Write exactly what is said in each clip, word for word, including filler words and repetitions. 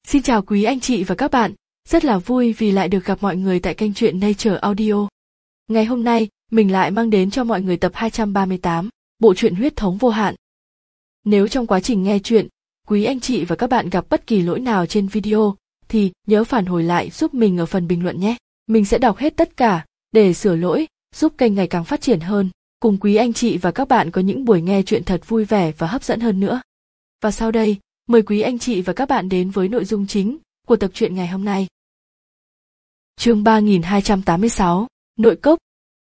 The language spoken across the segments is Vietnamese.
Xin chào quý anh chị và các bạn, rất là vui vì lại được gặp mọi người tại kênh truyện Nature Audio. Ngày hôm nay, mình lại mang đến cho mọi người tập hai trăm ba mươi tám, bộ truyện Huyết thống vô hạn. Nếu trong quá trình nghe truyện, quý anh chị và các bạn gặp bất kỳ lỗi nào trên video, thì nhớ phản hồi lại giúp mình ở phần bình luận nhé. Mình sẽ đọc hết tất cả, để sửa lỗi, giúp kênh ngày càng phát triển hơn, cùng quý anh chị và các bạn có những buổi nghe truyện thật vui vẻ và hấp dẫn hơn nữa. Và sau đây, mời quý anh chị và các bạn đến với nội dung chính của tập truyện ngày hôm nay. Chương ba nghìn hai trăm tám mươi sáu, Nội cốc.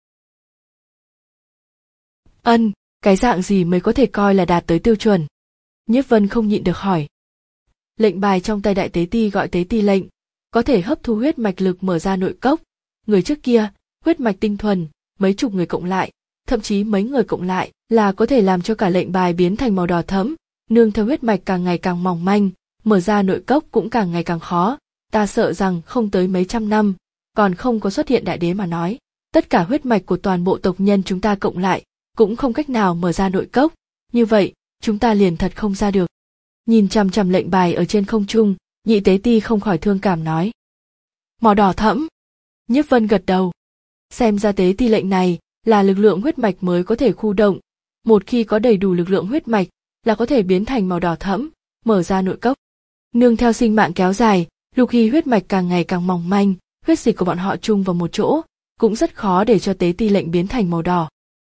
Ân, cái dạng gì mới có thể coi là đạt tới tiêu chuẩn? Nhiếp Vân không nhịn được hỏi. Lệnh bài trong tay đại tế ti gọi tế ti lệnh, có thể hấp thu huyết mạch lực mở ra nội cốc. Người trước kia, huyết mạch tinh thuần, mấy chục người cộng lại, thậm chí mấy người cộng lại là có thể làm cho cả lệnh bài biến thành màu đỏ thẫm. Nương theo huyết mạch càng ngày càng mỏng manh, mở ra nội cốc cũng càng ngày càng khó. Ta sợ rằng không tới mấy trăm năm, còn không có xuất hiện đại đế mà nói, tất cả huyết mạch của toàn bộ tộc nhân chúng ta cộng lại, cũng không cách nào mở ra nội cốc. Như vậy, chúng ta liền thật không ra được. Nhìn chằm chằm lệnh bài ở trên không trung, nhị tế ti không khỏi thương cảm nói. Màu đỏ thẫm. Nhiếp Vân gật đầu. Xem ra tế ti lệnh này là lực lượng huyết mạch mới có thể khu động. Một khi có đầy đủ lực lượng huyết mạch, là có thể biến thành màu đỏ thẫm, mở ra nội cốc. Nương theo sinh mạng kéo dài, lục hy huyết mạch càng ngày càng mỏng manh, huyết dịch của bọn họ chung vào một chỗ, cũng rất khó để cho tế ti lệnh biến thành màu đỏ.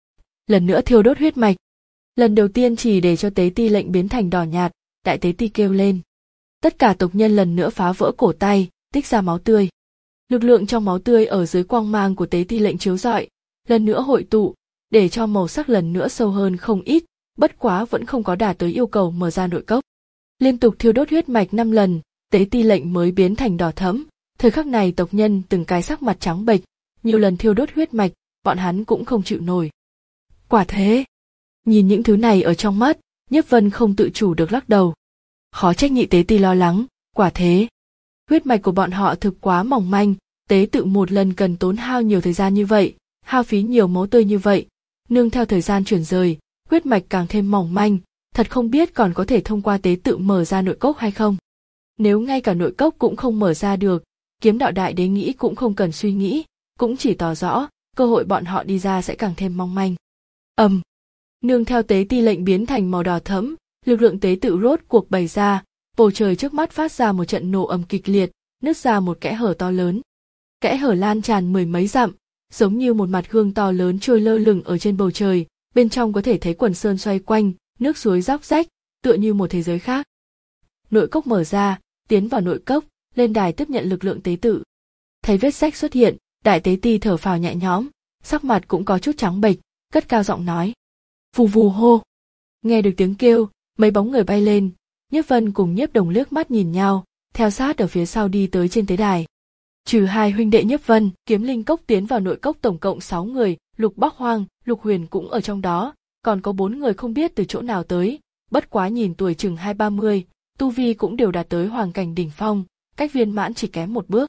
Lần nữa thiêu đốt huyết mạch. Lần đầu tiên chỉ để cho tế ti lệnh biến thành đỏ nhạt, đại tế ti kêu lên. Tất cả tộc nhân lần nữa phá vỡ cổ tay, tích ra máu tươi. Lực lượng trong máu tươi ở dưới quang mang của tế ti lệnh chiếu rọi, lần nữa hội tụ, để cho màu sắc lần nữa sâu hơn không ít. Bất quá vẫn không có đạt tới yêu cầu mở ra nội cốc. Liên tục thiêu đốt huyết mạch năm lần, tế ti lệnh mới biến thành đỏ thẫm. Thời khắc này tộc nhân từng cái sắc mặt trắng bệch, nhiều lần thiêu đốt huyết mạch, bọn hắn cũng không chịu nổi. Quả thế, nhìn những thứ này ở trong mắt, Nhiếp Vân không tự chủ được lắc đầu. Khó trách nhị tế ti lo lắng, quả thế. Huyết mạch của bọn họ thực quá mỏng manh, tế tự một lần cần tốn hao nhiều thời gian như vậy, hao phí nhiều máu tươi như vậy, nương theo thời gian chuyển rời. Huyết mạch càng thêm mỏng manh, thật không biết còn có thể thông qua tế tự mở ra nội cốc hay không. Nếu ngay cả nội cốc cũng không mở ra được, kiếm đạo đại đế nghĩ cũng không cần suy nghĩ, cũng chỉ tỏ rõ, cơ hội bọn họ đi ra sẽ càng thêm mong manh. Ầm, um, nương theo tế ti lệnh biến thành màu đỏ thẫm, lực lượng tế tự rốt cuộc bày ra, bầu trời trước mắt phát ra một trận nổ ầm kịch liệt, nứt ra một kẽ hở to lớn. Kẽ hở lan tràn mười mấy dặm, giống như một mặt gương to lớn trôi lơ lửng ở trên bầu trời. Bên trong có thể thấy quần sơn xoay quanh, nước suối róc rách, tựa như một thế giới khác. Nội cốc mở ra, tiến vào nội cốc, lên đài tiếp nhận lực lượng tế tự. Thấy vết rách xuất hiện, đại tế ti thở phào nhẹ nhõm, sắc mặt cũng có chút trắng bệch, cất cao giọng nói. Vù vù hô. Nghe được tiếng kêu, mấy bóng người bay lên, Nhiếp Vân cùng Nhiếp Đồng liếc mắt nhìn nhau, theo sát ở phía sau đi tới trên tế đài. Trừ hai huynh đệ Nhiếp Vân, Kiếm Linh Cốc tiến vào nội cốc tổng cộng sáu người, Lục Bắc Hoang, Lục Huyền cũng ở trong đó, còn có bốn người không biết từ chỗ nào tới, bất quá nhìn tuổi chừng hai ba mươi, tu vi cũng đều đạt tới hoàng cảnh đỉnh phong, cách viên mãn chỉ kém một bước.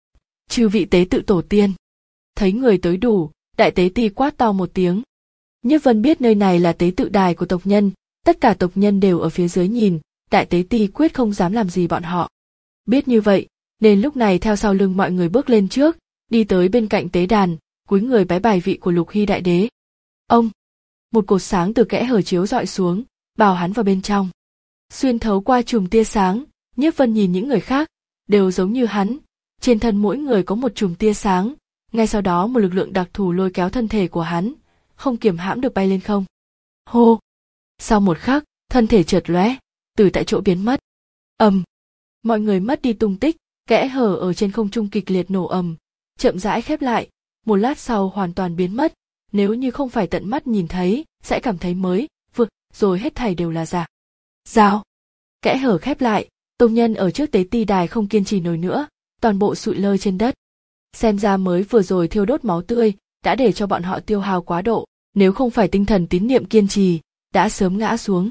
Chư vị tế tự tổ tiên. Thấy người tới đủ, đại tế ti quát to một tiếng. Nhiếp Vân biết nơi này là tế tự đài của tộc nhân, tất cả tộc nhân đều ở phía dưới nhìn, đại tế ti quyết không dám làm gì bọn họ. Biết như vậy, nên lúc này theo sau lưng mọi người bước lên trước, đi tới bên cạnh tế đàn, cúi người bái bài vị của Lục Hy đại đế. Ông, một cột sáng từ kẽ hở chiếu dọi xuống, bào hắn vào bên trong. Xuyên thấu qua chùm tia sáng, Nhiếp Vân nhìn những người khác, đều giống như hắn, trên thân mỗi người có một chùm tia sáng, ngay sau đó một lực lượng đặc thù lôi kéo thân thể của hắn, không kiềm hãm được bay lên không. Hô! Sau một khắc, thân thể chợt lóe, từ tại chỗ biến mất. Ầm! Mọi người mất đi tung tích, kẽ hở ở trên không trung kịch liệt nổ ầm, chậm rãi khép lại, một lát sau hoàn toàn biến mất, nếu như không phải tận mắt nhìn thấy, sẽ cảm thấy mới, vực, rồi hết thảy đều là giả. Rào! Kẽ hở khép lại, tông nhân ở trước tế ti đài không kiên trì nổi nữa, toàn bộ sụi lơ trên đất. Xem ra mới vừa rồi thiêu đốt máu tươi, đã để cho bọn họ tiêu hao quá độ, nếu không phải tinh thần tín niệm kiên trì, đã sớm ngã xuống.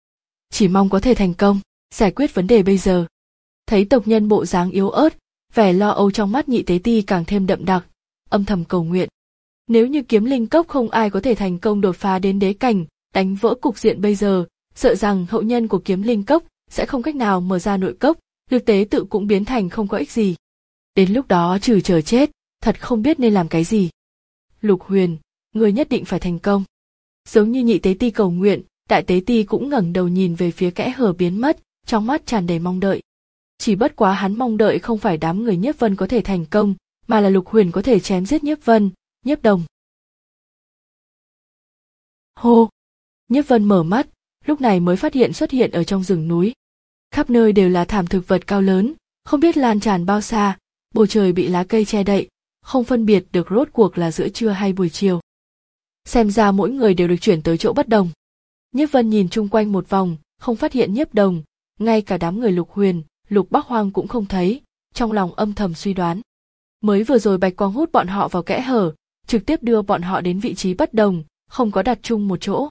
Chỉ mong có thể thành công, giải quyết vấn đề bây giờ. Thấy tộc nhân bộ dáng yếu ớt, vẻ lo âu trong mắt nhị tế ti càng thêm đậm đặc, âm thầm cầu nguyện. Nếu như Kiếm Linh Cốc không ai có thể thành công đột phá đến đế cảnh, đánh vỡ cục diện bây giờ, sợ rằng hậu nhân của Kiếm Linh Cốc sẽ không cách nào mở ra nội cốc, thực tế tự cũng biến thành không có ích gì. Đến lúc đó trừ chờ chết, thật không biết nên làm cái gì. Lục Huyền, ngươi nhất định phải thành công. Giống như nhị tế ti cầu nguyện, đại tế ti cũng ngẩng đầu nhìn về phía kẽ hở biến mất, trong mắt tràn đầy mong đợi. Chỉ bất quá hắn mong đợi không phải đám người Nhiếp Vân có thể thành công, mà là Lục Huyền có thể chém giết Nhiếp Vân, Nhiếp Đồng. Hô! Nhiếp Vân mở mắt, lúc này mới phát hiện xuất hiện ở trong rừng núi. Khắp nơi đều là thảm thực vật cao lớn, không biết lan tràn bao xa, bầu trời bị lá cây che đậy, không phân biệt được rốt cuộc là giữa trưa hay buổi chiều. Xem ra mỗi người đều được chuyển tới chỗ bất đồng. Nhiếp Vân nhìn chung quanh một vòng, không phát hiện Nhiếp Đồng, ngay cả đám người Lục Huyền, Lục Bắc Hoang cũng không thấy, trong lòng âm thầm suy đoán. Mới vừa rồi bạch quang hút bọn họ vào kẽ hở, trực tiếp đưa bọn họ đến vị trí bất đồng, không có đặt chung một chỗ.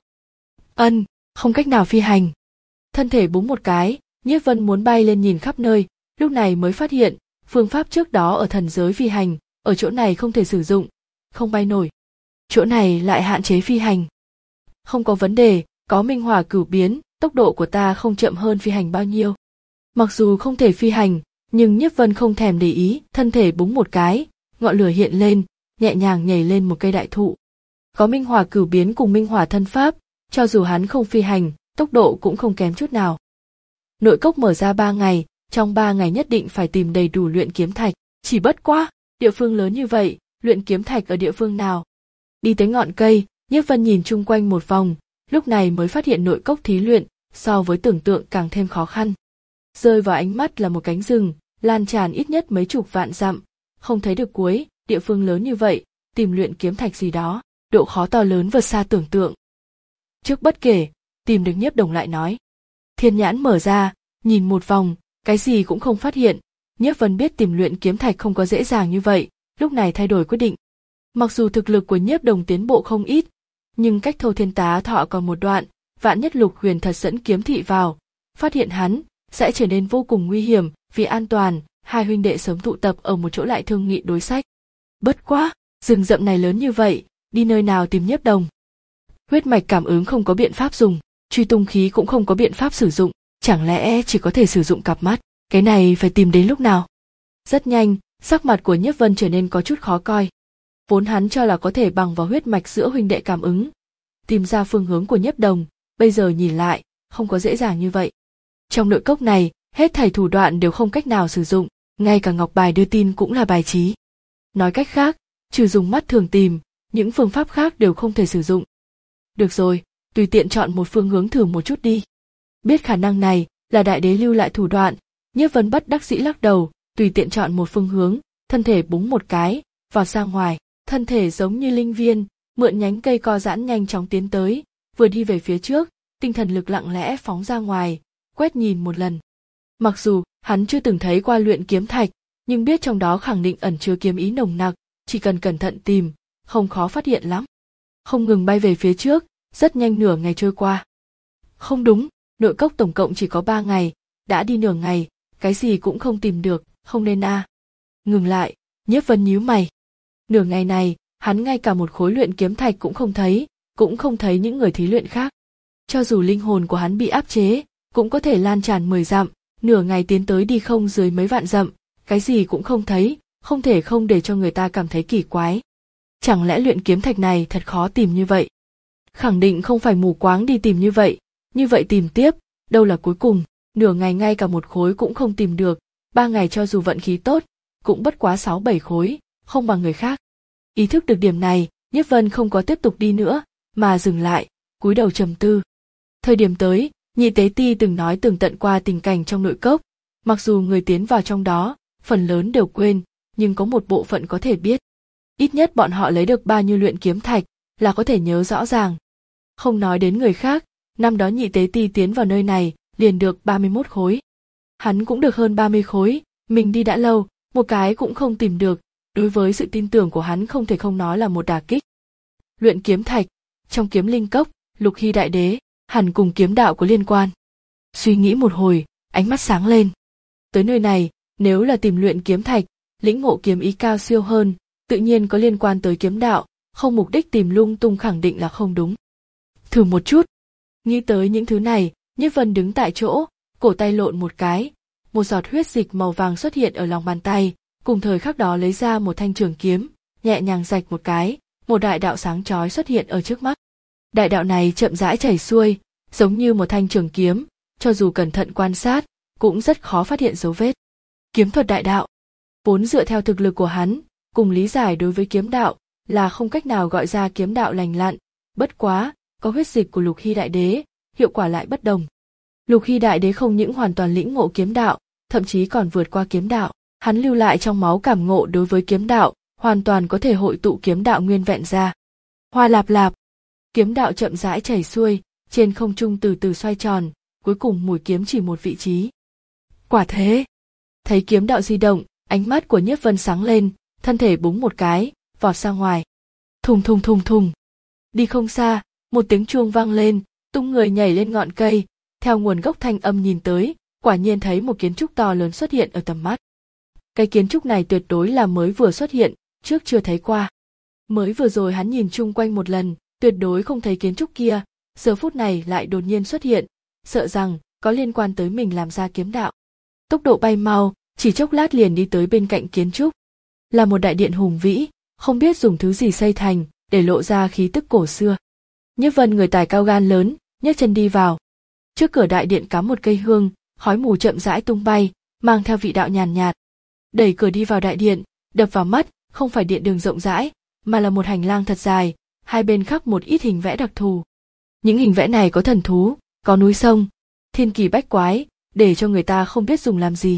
Ân, không cách nào phi hành. Thân thể búng một cái, Nhiếp Vân muốn bay lên nhìn khắp nơi, lúc này mới phát hiện, phương pháp trước đó ở thần giới phi hành, ở chỗ này không thể sử dụng, không bay nổi. Chỗ này lại hạn chế phi hành. Không có vấn đề, có minh hỏa cửu biến, tốc độ của ta không chậm hơn phi hành bao nhiêu. Mặc dù không thể phi hành, nhưng Nhiếp Vân không thèm để ý, thân thể búng một cái, ngọn lửa hiện lên, nhẹ nhàng nhảy lên một cây đại thụ. Có minh hỏa cửu biến cùng minh hỏa thân pháp, cho dù hắn không phi hành, tốc độ cũng không kém chút nào. Nội cốc mở ra ba ngày, trong ba ngày nhất định phải tìm đầy đủ luyện kiếm thạch, chỉ bất quá, địa phương lớn như vậy, luyện kiếm thạch ở địa phương nào? Đi tới ngọn cây, Nhiếp Vân nhìn chung quanh một vòng, lúc này mới phát hiện nội cốc thí luyện, so với tưởng tượng càng thêm khó khăn. Rơi vào ánh mắt là một cánh rừng, lan tràn ít nhất mấy chục vạn dặm, không thấy được cuối, địa phương lớn như vậy, tìm luyện kiếm thạch gì đó, độ khó to lớn vượt xa tưởng tượng. Trước bất kể, tìm được Nhiếp Đồng lại nói. Thiên nhãn mở ra, nhìn một vòng, cái gì cũng không phát hiện, Nhiếp Vân biết tìm luyện kiếm thạch không có dễ dàng như vậy, lúc này thay đổi quyết định. Mặc dù thực lực của Nhiếp Đồng tiến bộ không ít, nhưng cách Thâu Thiên Tá Thọ còn một đoạn, vạn nhất Lục Huyền thật dẫn kiếm thị vào, phát hiện hắn, sẽ trở nên vô cùng nguy hiểm, vì an toàn, hai huynh đệ sớm tụ tập ở một chỗ lại thương nghị đối sách. Bất quá, rừng rậm này lớn như vậy, đi nơi nào tìm Nhiếp Đồng? Huyết mạch cảm ứng không có biện pháp dùng, truy tung khí cũng không có biện pháp sử dụng, chẳng lẽ chỉ có thể sử dụng cặp mắt, cái này phải tìm đến lúc nào? Rất nhanh, sắc mặt của Nhiếp Vân trở nên có chút khó coi. Vốn hắn cho là có thể bằng vào huyết mạch giữa huynh đệ cảm ứng, tìm ra phương hướng của Nhiếp Đồng, bây giờ nhìn lại, không có dễ dàng như vậy. Trong nội cốc này, hết thảy thủ đoạn đều không cách nào sử dụng, ngay cả ngọc bài đưa tin cũng là bài trí. Nói cách khác, trừ dùng mắt thường tìm, những phương pháp khác đều không thể sử dụng. Được rồi, tùy tiện chọn một phương hướng thử một chút đi. Biết khả năng này là đại đế lưu lại thủ đoạn, Nhiếp Vân bất đắc dĩ lắc đầu, tùy tiện chọn một phương hướng, thân thể búng một cái, vọt ra ngoài, thân thể giống như linh viên, mượn nhánh cây co giãn nhanh chóng tiến tới, vừa đi về phía trước, tinh thần lực lặng lẽ phóng ra ngoài, quét nhìn một lần. Mặc dù hắn chưa từng thấy qua luyện kiếm thạch, nhưng biết trong đó khẳng định ẩn chứa kiếm ý nồng nặc, chỉ cần cẩn thận tìm, không khó phát hiện lắm. Không ngừng bay về phía trước, rất nhanh nửa ngày trôi qua. Không đúng, nội cốc tổng cộng chỉ có ba ngày, đã đi nửa ngày, cái gì cũng không tìm được, không nên a. À. Ngừng lại, Nhiếp Vân nhíu mày. Nửa ngày này, hắn ngay cả một khối luyện kiếm thạch cũng không thấy, cũng không thấy những người thí luyện khác. Cho dù linh hồn của hắn bị áp chế, cũng có thể lan tràn mười dặm, nửa ngày tiến tới đi không dưới mấy vạn dặm, cái gì cũng không thấy, không thể không để cho người ta cảm thấy kỳ quái. Chẳng lẽ luyện kiếm thạch này thật khó tìm như vậy? Khẳng định không phải mù quáng đi tìm như vậy, như vậy tìm tiếp, đâu là cuối cùng, nửa ngày ngay cả một khối cũng không tìm được, ba ngày cho dù vận khí tốt, cũng bất quá sáu bảy khối, không bằng người khác. Ý thức được điểm này, Nhiếp Vân không có tiếp tục đi nữa, mà dừng lại, cúi đầu trầm tư. Thời điểm tới, nhị tế ti từng nói tường tận qua tình cảnh trong nội cốc, mặc dù người tiến vào trong đó, phần lớn đều quên, nhưng có một bộ phận có thể biết. Ít nhất bọn họ lấy được bao nhiêu luyện kiếm thạch, là có thể nhớ rõ ràng. Không nói đến người khác, năm đó nhị tế ti tiến vào nơi này, liền được ba mươi mốt khối. Hắn cũng được hơn ba mươi khối, mình đi đã lâu, một cái cũng không tìm được, đối với sự tin tưởng của hắn không thể không nói là một đả kích. Luyện kiếm thạch, trong kiếm linh cốc, Lục Hy đại đế, hẳn cùng kiếm đạo có liên quan. Suy nghĩ một hồi, ánh mắt sáng lên. Tới nơi này, nếu là tìm luyện kiếm thạch, lĩnh ngộ kiếm ý cao siêu hơn, tự nhiên có liên quan tới kiếm đạo, không mục đích tìm lung tung khẳng định là không đúng. Thử một chút. Nghĩ tới những thứ này, Nhiếp Vân đứng tại chỗ, cổ tay lộn một cái, một giọt huyết dịch màu vàng xuất hiện ở lòng bàn tay, cùng thời khắc đó lấy ra một thanh trường kiếm, nhẹ nhàng rạch một cái, một đại đạo sáng chói xuất hiện ở trước mắt. Đại đạo này chậm rãi chảy xuôi, giống như một thanh trường kiếm, cho dù cẩn thận quan sát, cũng rất khó phát hiện dấu vết. Kiếm thuật đại đạo, vốn dựa theo thực lực của hắn, cùng lý giải đối với kiếm đạo, là không cách nào gọi ra kiếm đạo lành lặn, bất quá, có huyết dịch của Lục Hy Đại Đế, hiệu quả lại bất đồng. Lục Hy Đại Đế không những hoàn toàn lĩnh ngộ kiếm đạo, thậm chí còn vượt qua kiếm đạo, hắn lưu lại trong máu cảm ngộ đối với kiếm đạo, hoàn toàn có thể hội tụ kiếm đạo nguyên vẹn ra. Hoa lạp lạp, kiếm đạo chậm rãi chảy xuôi, trên không trung từ từ xoay tròn, cuối cùng mũi kiếm chỉ một vị trí. Quả thế, thấy kiếm đạo di động, ánh mắt của Nhiếp Vân sáng lên, thân thể búng một cái, vọt ra ngoài. Thùng thùng thùng thùng. Đi không xa, một tiếng chuông vang lên, tung người nhảy lên ngọn cây, theo nguồn gốc thanh âm nhìn tới, quả nhiên thấy một kiến trúc to lớn xuất hiện ở tầm mắt. Cái kiến trúc này tuyệt đối là mới vừa xuất hiện, trước chưa thấy qua. Mới vừa rồi hắn nhìn chung quanh một lần, tuyệt đối không thấy kiến trúc kia, giờ phút này lại đột nhiên xuất hiện, sợ rằng có liên quan tới mình làm ra kiếm đạo. Tốc độ bay mau, chỉ chốc lát liền đi tới bên cạnh kiến trúc. Là một đại điện hùng vĩ, không biết dùng thứ gì xây thành, để lộ ra khí tức cổ xưa. Nhiếp Vân người tài cao gan lớn, nhấc chân đi vào. Trước cửa đại điện cắm một cây hương, khói mù chậm rãi tung bay, mang theo vị đạo nhàn nhạt. Đẩy cửa đi vào đại điện, đập vào mắt, không phải điện đường rộng rãi, mà là một hành lang thật dài, hai bên khắc một ít hình vẽ đặc thù. Những hình vẽ này có thần thú, có núi sông, thiên kỳ bách quái, để cho người ta không biết dùng làm gì.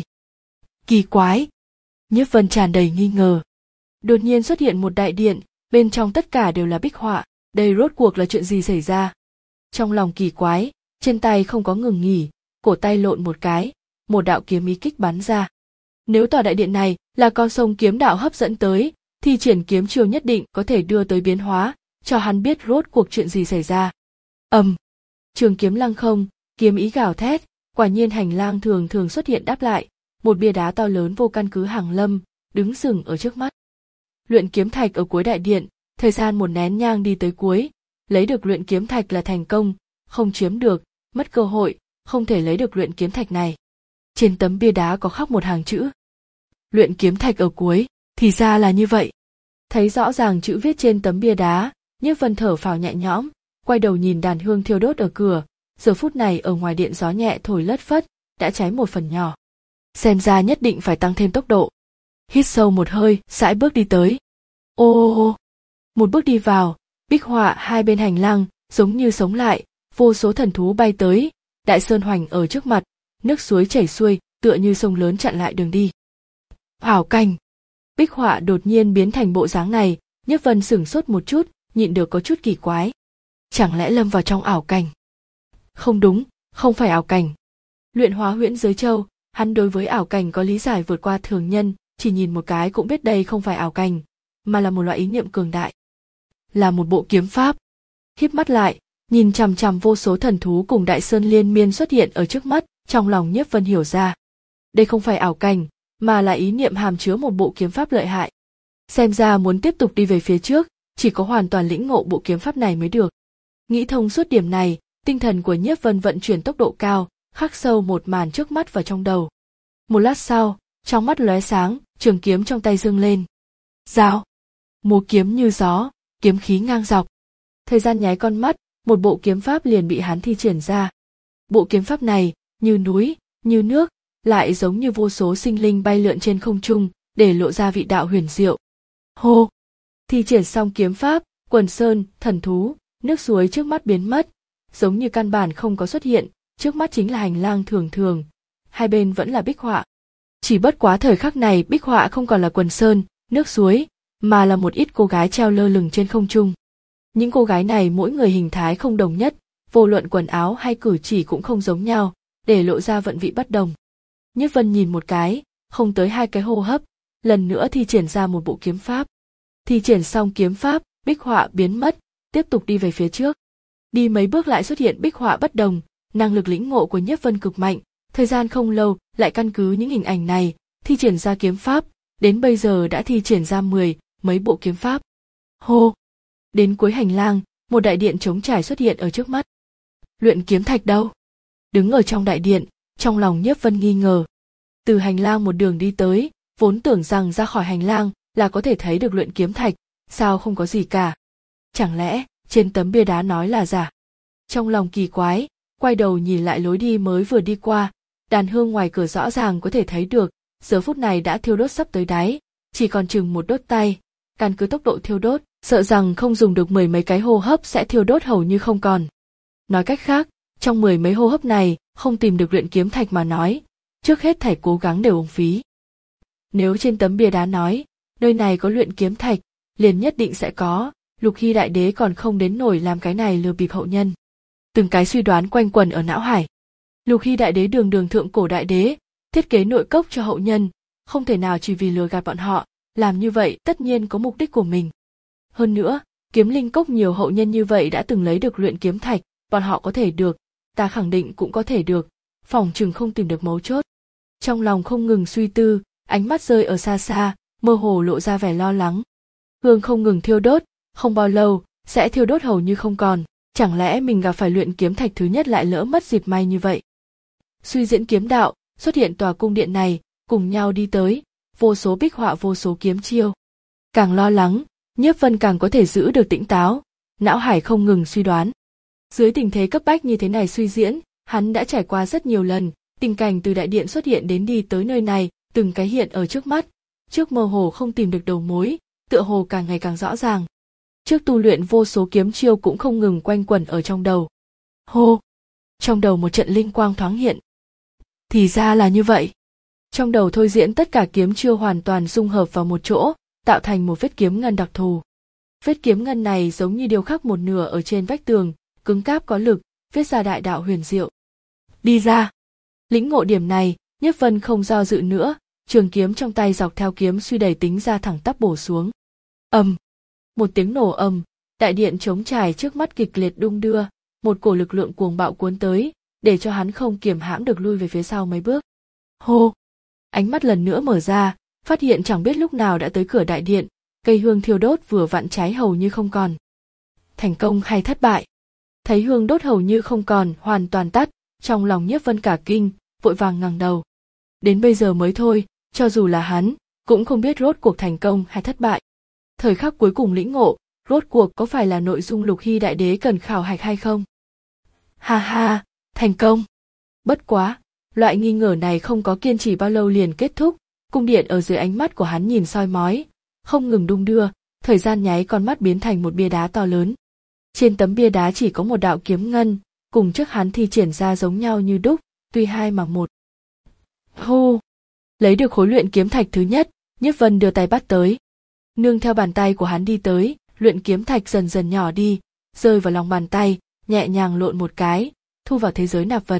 Kỳ quái! Nhiếp Vân tràn đầy nghi ngờ. Đột nhiên xuất hiện một đại điện, bên trong tất cả đều là bích họa, đây rốt cuộc là chuyện gì xảy ra? Trong lòng kỳ quái, trên tay không có ngừng nghỉ, cổ tay lộn một cái, một đạo kiếm ý kích bắn ra. Nếu tòa đại điện này là con sông kiếm đạo hấp dẫn tới, thì triển kiếm chiêu nhất định có thể đưa tới biến hóa, cho hắn biết rốt cuộc chuyện gì xảy ra. Ầm, um, trường kiếm lăng không, kiếm ý gào thét, quả nhiên hành lang thường thường xuất hiện đáp lại, một bia đá to lớn vô căn cứ hàng lâm, đứng sừng ở trước mắt. Luyện kiếm thạch ở cuối đại điện, thời gian một nén nhang đi tới cuối, lấy được luyện kiếm thạch là thành công, không chiếm được, mất cơ hội, không thể lấy được luyện kiếm thạch này. Trên tấm bia đá có khắc một hàng chữ. Luyện kiếm thạch ở cuối, thì ra là như vậy. Thấy rõ ràng chữ viết trên tấm bia đá, Nhiếp Vân thở phào nhẹ nhõm, quay đầu nhìn đàn hương thiêu đốt ở cửa, giờ phút này ở ngoài điện gió nhẹ thổi lất phất, đã cháy một phần nhỏ. Xem ra nhất định phải tăng thêm tốc độ. Hít sâu một hơi, sải bước đi tới. Ô ô ô, một bước đi vào, bích họa hai bên hành lang giống như sống lại, vô số thần thú bay tới, đại sơn hoành ở trước mặt, nước suối chảy xuôi, tựa như sông lớn chặn lại đường đi. Ảo cảnh. Bích họa đột nhiên biến thành bộ dáng này, Nhiếp Vân sửng sốt một chút, nhịn được có chút kỳ quái. Chẳng lẽ lâm vào trong ảo cảnh? Không đúng, không phải ảo cảnh. Luyện hóa huyễn giới châu, hắn đối với ảo cảnh có lý giải vượt qua thường nhân, chỉ nhìn một cái cũng biết đây không phải ảo cảnh, mà là một loại ý niệm cường đại. Là một bộ kiếm pháp. Híp mắt lại, nhìn chằm chằm vô số thần thú cùng đại sơn liên miên xuất hiện ở trước mắt, trong lòng Nhiếp Vân hiểu ra. Đây không phải ảo cảnh, mà là ý niệm hàm chứa một bộ kiếm pháp lợi hại. Xem ra muốn tiếp tục đi về phía trước, chỉ có hoàn toàn lĩnh ngộ bộ kiếm pháp này mới được. Nghĩ thông suốt điểm này, tinh thần của Nhiếp Vân vận chuyển tốc độ cao, khắc sâu một màn trước mắt vào trong đầu. Một lát sau, trong mắt lóe sáng, trường kiếm trong tay giương lên. Rào! Múa kiếm như gió, kiếm khí ngang dọc. Thời gian nháy con mắt, một bộ kiếm pháp liền bị hắn thi triển ra. Bộ kiếm pháp này, như núi, như nước, lại giống như vô số sinh linh bay lượn trên không trung, để lộ ra vị đạo huyền diệu. Hô! Thi triển xong kiếm pháp, quần sơn, thần thú, nước suối trước mắt biến mất, giống như căn bản không có xuất hiện, trước mắt chính là hành lang thường thường, hai bên vẫn là bích họa. Chỉ bất quá thời khắc này bích họa không còn là quần sơn, nước suối, mà là một ít cô gái treo lơ lửng trên không trung. Những cô gái này mỗi người hình thái không đồng nhất, vô luận quần áo hay cử chỉ cũng không giống nhau, để lộ ra vận vị bất đồng. Nhiếp Vân nhìn một cái, không tới hai cái hô hấp, lần nữa thi triển ra một bộ kiếm pháp. Thi triển xong kiếm pháp, bích họa biến mất, tiếp tục đi về phía trước. Đi mấy bước lại xuất hiện bích họa bất đồng, năng lực lĩnh ngộ của Nhiếp Vân cực mạnh, thời gian không lâu lại căn cứ những hình ảnh này, thi triển ra kiếm pháp, đến bây giờ đã thi triển ra mười mấy bộ kiếm pháp. Hô! Đến cuối hành lang, một đại điện trống trải xuất hiện ở trước mắt. Luyện kiếm thạch đâu? Đứng ở trong đại điện, trong lòng Nhiếp Vân nghi ngờ. Từ hành lang một đường đi tới, vốn tưởng rằng ra khỏi hành lang là có thể thấy được luyện kiếm thạch, sao không có gì cả. Chẳng lẽ trên tấm bia đá nói là giả? Trong lòng kỳ quái, quay đầu nhìn lại lối đi mới vừa đi qua, đàn hương ngoài cửa rõ ràng có thể thấy được, giờ phút này đã thiêu đốt sắp tới đáy, chỉ còn chừng một đốt tay. Căn cứ tốc độ thiêu đốt, sợ rằng không dùng được mười mấy cái hô hấp sẽ thiêu đốt hầu như không còn. Nói cách khác, trong mười mấy hô hấp này không tìm được luyện kiếm thạch mà nói, trước hết thảy cố gắng đều uổng phí. Nếu trên tấm bia đá nói, nơi này có luyện kiếm thạch, liền nhất định sẽ có, Lục Hy đại đế còn không đến nổi làm cái này lừa bịp hậu nhân. Từng cái suy đoán quanh quẩn ở não hải. Lục Hy đại đế đường đường thượng cổ đại đế, thiết kế nội cốc cho hậu nhân, không thể nào chỉ vì lừa gạt bọn họ, làm như vậy tất nhiên có mục đích của mình. Hơn nữa, kiếm linh cốc nhiều hậu nhân như vậy đã từng lấy được luyện kiếm thạch, bọn họ có thể được, ta khẳng định cũng có thể được, phỏng chừng không tìm được mấu chốt. Trong lòng không ngừng suy tư, ánh mắt rơi ở xa xa, mơ hồ lộ ra vẻ lo lắng. Hương không ngừng thiêu đốt, không bao lâu sẽ thiêu đốt hầu như không còn, chẳng lẽ mình gặp phải luyện kiếm thạch thứ nhất lại lỡ mất dịp may như vậy. Suy diễn kiếm đạo, xuất hiện tòa cung điện này, cùng nhau đi tới, vô số bích họa vô số kiếm chiêu. Càng lo lắng, Nhiếp Vân càng có thể giữ được tỉnh táo, não hải không ngừng suy đoán. Dưới tình thế cấp bách như thế này suy diễn, hắn đã trải qua rất nhiều lần, tình cảnh từ đại điện xuất hiện đến đi tới nơi này, từng cái hiện ở trước mắt, trước mơ hồ không tìm được đầu mối, tựa hồ càng ngày càng rõ ràng. Trước tu luyện vô số kiếm chiêu cũng không ngừng quanh quẩn ở trong đầu. Hô! Trong đầu một trận linh quang thoáng hiện. Thì ra là như vậy. Trong đầu thôi diễn tất cả kiếm chiêu hoàn toàn dung hợp vào một chỗ, tạo thành một vết kiếm ngân đặc thù. Vết kiếm ngân này giống như điêu khắc một nửa ở trên vách tường, cứng cáp có lực, viết ra đại đạo huyền diệu. Đi ra! Lĩnh ngộ điểm này, Nhiếp Vân không do dự nữa, trường kiếm trong tay dọc theo kiếm suy đẩy tính ra thẳng tắp bổ xuống. Ầm! Một tiếng nổ ầm, đại điện trống trải trước mắt kịch liệt đung đưa, một cổ lực lượng cuồng bạo cuốn tới, để cho hắn không kiềm hãm được lui về phía sau mấy bước. Hô! Ánh mắt lần nữa mở ra, phát hiện chẳng biết lúc nào đã tới cửa đại điện, cây hương thiêu đốt vừa vặn cháy hầu như không còn. Thành công hay thất bại? Thấy hương đốt hầu như không còn, hoàn toàn tắt, trong lòng Nhiếp Vân cả kinh, vội vàng ngẩng đầu. Đến bây giờ mới thôi, cho dù là hắn, cũng không biết rốt cuộc thành công hay thất bại. Thời khắc cuối cùng lĩnh ngộ, rốt cuộc có phải là nội dung Lục Hy đại đế cần khảo hạch hay không? Ha ha, thành công! Bất quá, loại nghi ngờ này không có kiên trì bao lâu liền kết thúc, cung điện ở dưới ánh mắt của hắn nhìn soi mói, không ngừng đung đưa, thời gian nháy con mắt biến thành một bia đá to lớn. Trên tấm bia đá chỉ có một đạo kiếm ngân, cùng trước hắn thi triển ra giống nhau như đúc, tuy hai mà một. Hô! Lấy được khối luyện kiếm thạch thứ nhất, Nhiếp Vân đưa tay bắt tới. Nương theo bàn tay của hắn đi tới, luyện kiếm thạch dần dần nhỏ đi, rơi vào lòng bàn tay, nhẹ nhàng lộn một cái, thu vào thế giới nạp vật.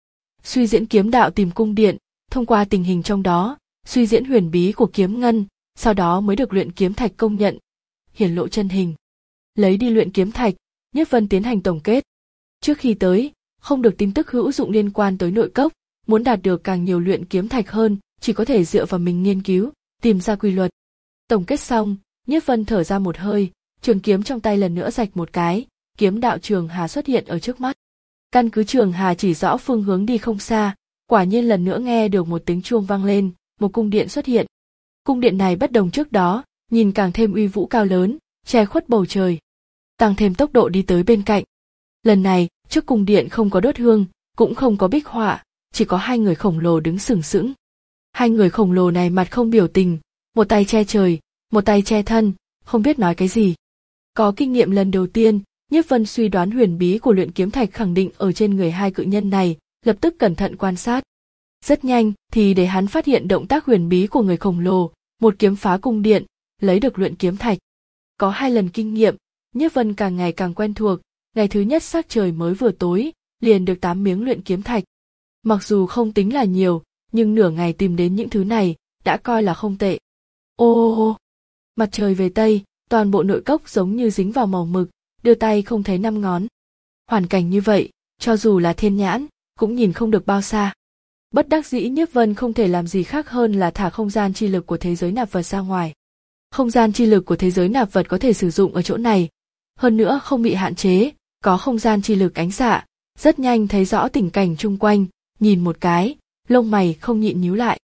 Suy diễn kiếm đạo tìm cung điện, thông qua tình hình trong đó, suy diễn huyền bí của kiếm ngân, sau đó mới được luyện kiếm thạch công nhận, hiển lộ chân hình. Lấy đi luyện kiếm thạch, Nhiếp Vân tiến hành tổng kết. Trước khi tới, không được tin tức hữu dụng liên quan tới nội cốc, muốn đạt được càng nhiều luyện kiếm thạch hơn, chỉ có thể dựa vào mình nghiên cứu, tìm ra quy luật. Tổng kết xong, Nhiếp Vân thở ra một hơi, trường kiếm trong tay lần nữa rạch một cái, kiếm đạo Trường Hà xuất hiện ở trước mắt. Căn cứ Trường Hà chỉ rõ phương hướng đi không xa, quả nhiên lần nữa nghe được một tiếng chuông vang lên, một cung điện xuất hiện. Cung điện này bất đồng trước đó, nhìn càng thêm uy vũ cao lớn, che khuất bầu trời. Tăng thêm tốc độ đi tới bên cạnh. Lần này, trước cung điện không có đốt hương, cũng không có bích họa, chỉ có hai người khổng lồ đứng sừng sững. Hai người khổng lồ này mặt không biểu tình, một tay che trời, một tay che thân, không biết nói cái gì. Có kinh nghiệm lần đầu tiên, Nhiếp Vân suy đoán huyền bí của luyện kiếm thạch khẳng định ở trên người hai cự nhân này, lập tức cẩn thận quan sát. Rất nhanh thì để hắn phát hiện động tác huyền bí của người khổng lồ, một kiếm phá cung điện, lấy được luyện kiếm thạch. Có hai lần kinh nghiệm, Nhiếp Vân càng ngày càng quen thuộc, ngày thứ nhất sắc trời mới vừa tối, liền được tám miếng luyện kiếm thạch. Mặc dù không tính là nhiều, nhưng nửa ngày tìm đến những thứ này, đã coi là không tệ. Ô ô ô, mặt trời về Tây, toàn bộ nội cốc giống như dính vào màu mực, đưa tay không thấy năm ngón. Hoàn cảnh như vậy, cho dù là thiên nhãn, cũng nhìn không được bao xa. Bất đắc dĩ Nhiếp Vân không thể làm gì khác hơn là thả không gian chi lực của thế giới nạp vật ra ngoài. Không gian chi lực của thế giới nạp vật có thể sử dụng ở chỗ này, hơn nữa không bị hạn chế, có không gian chi lực ánh xạ, rất nhanh thấy rõ tình cảnh chung quanh, nhìn một cái, lông mày không nhịn nhíu lại.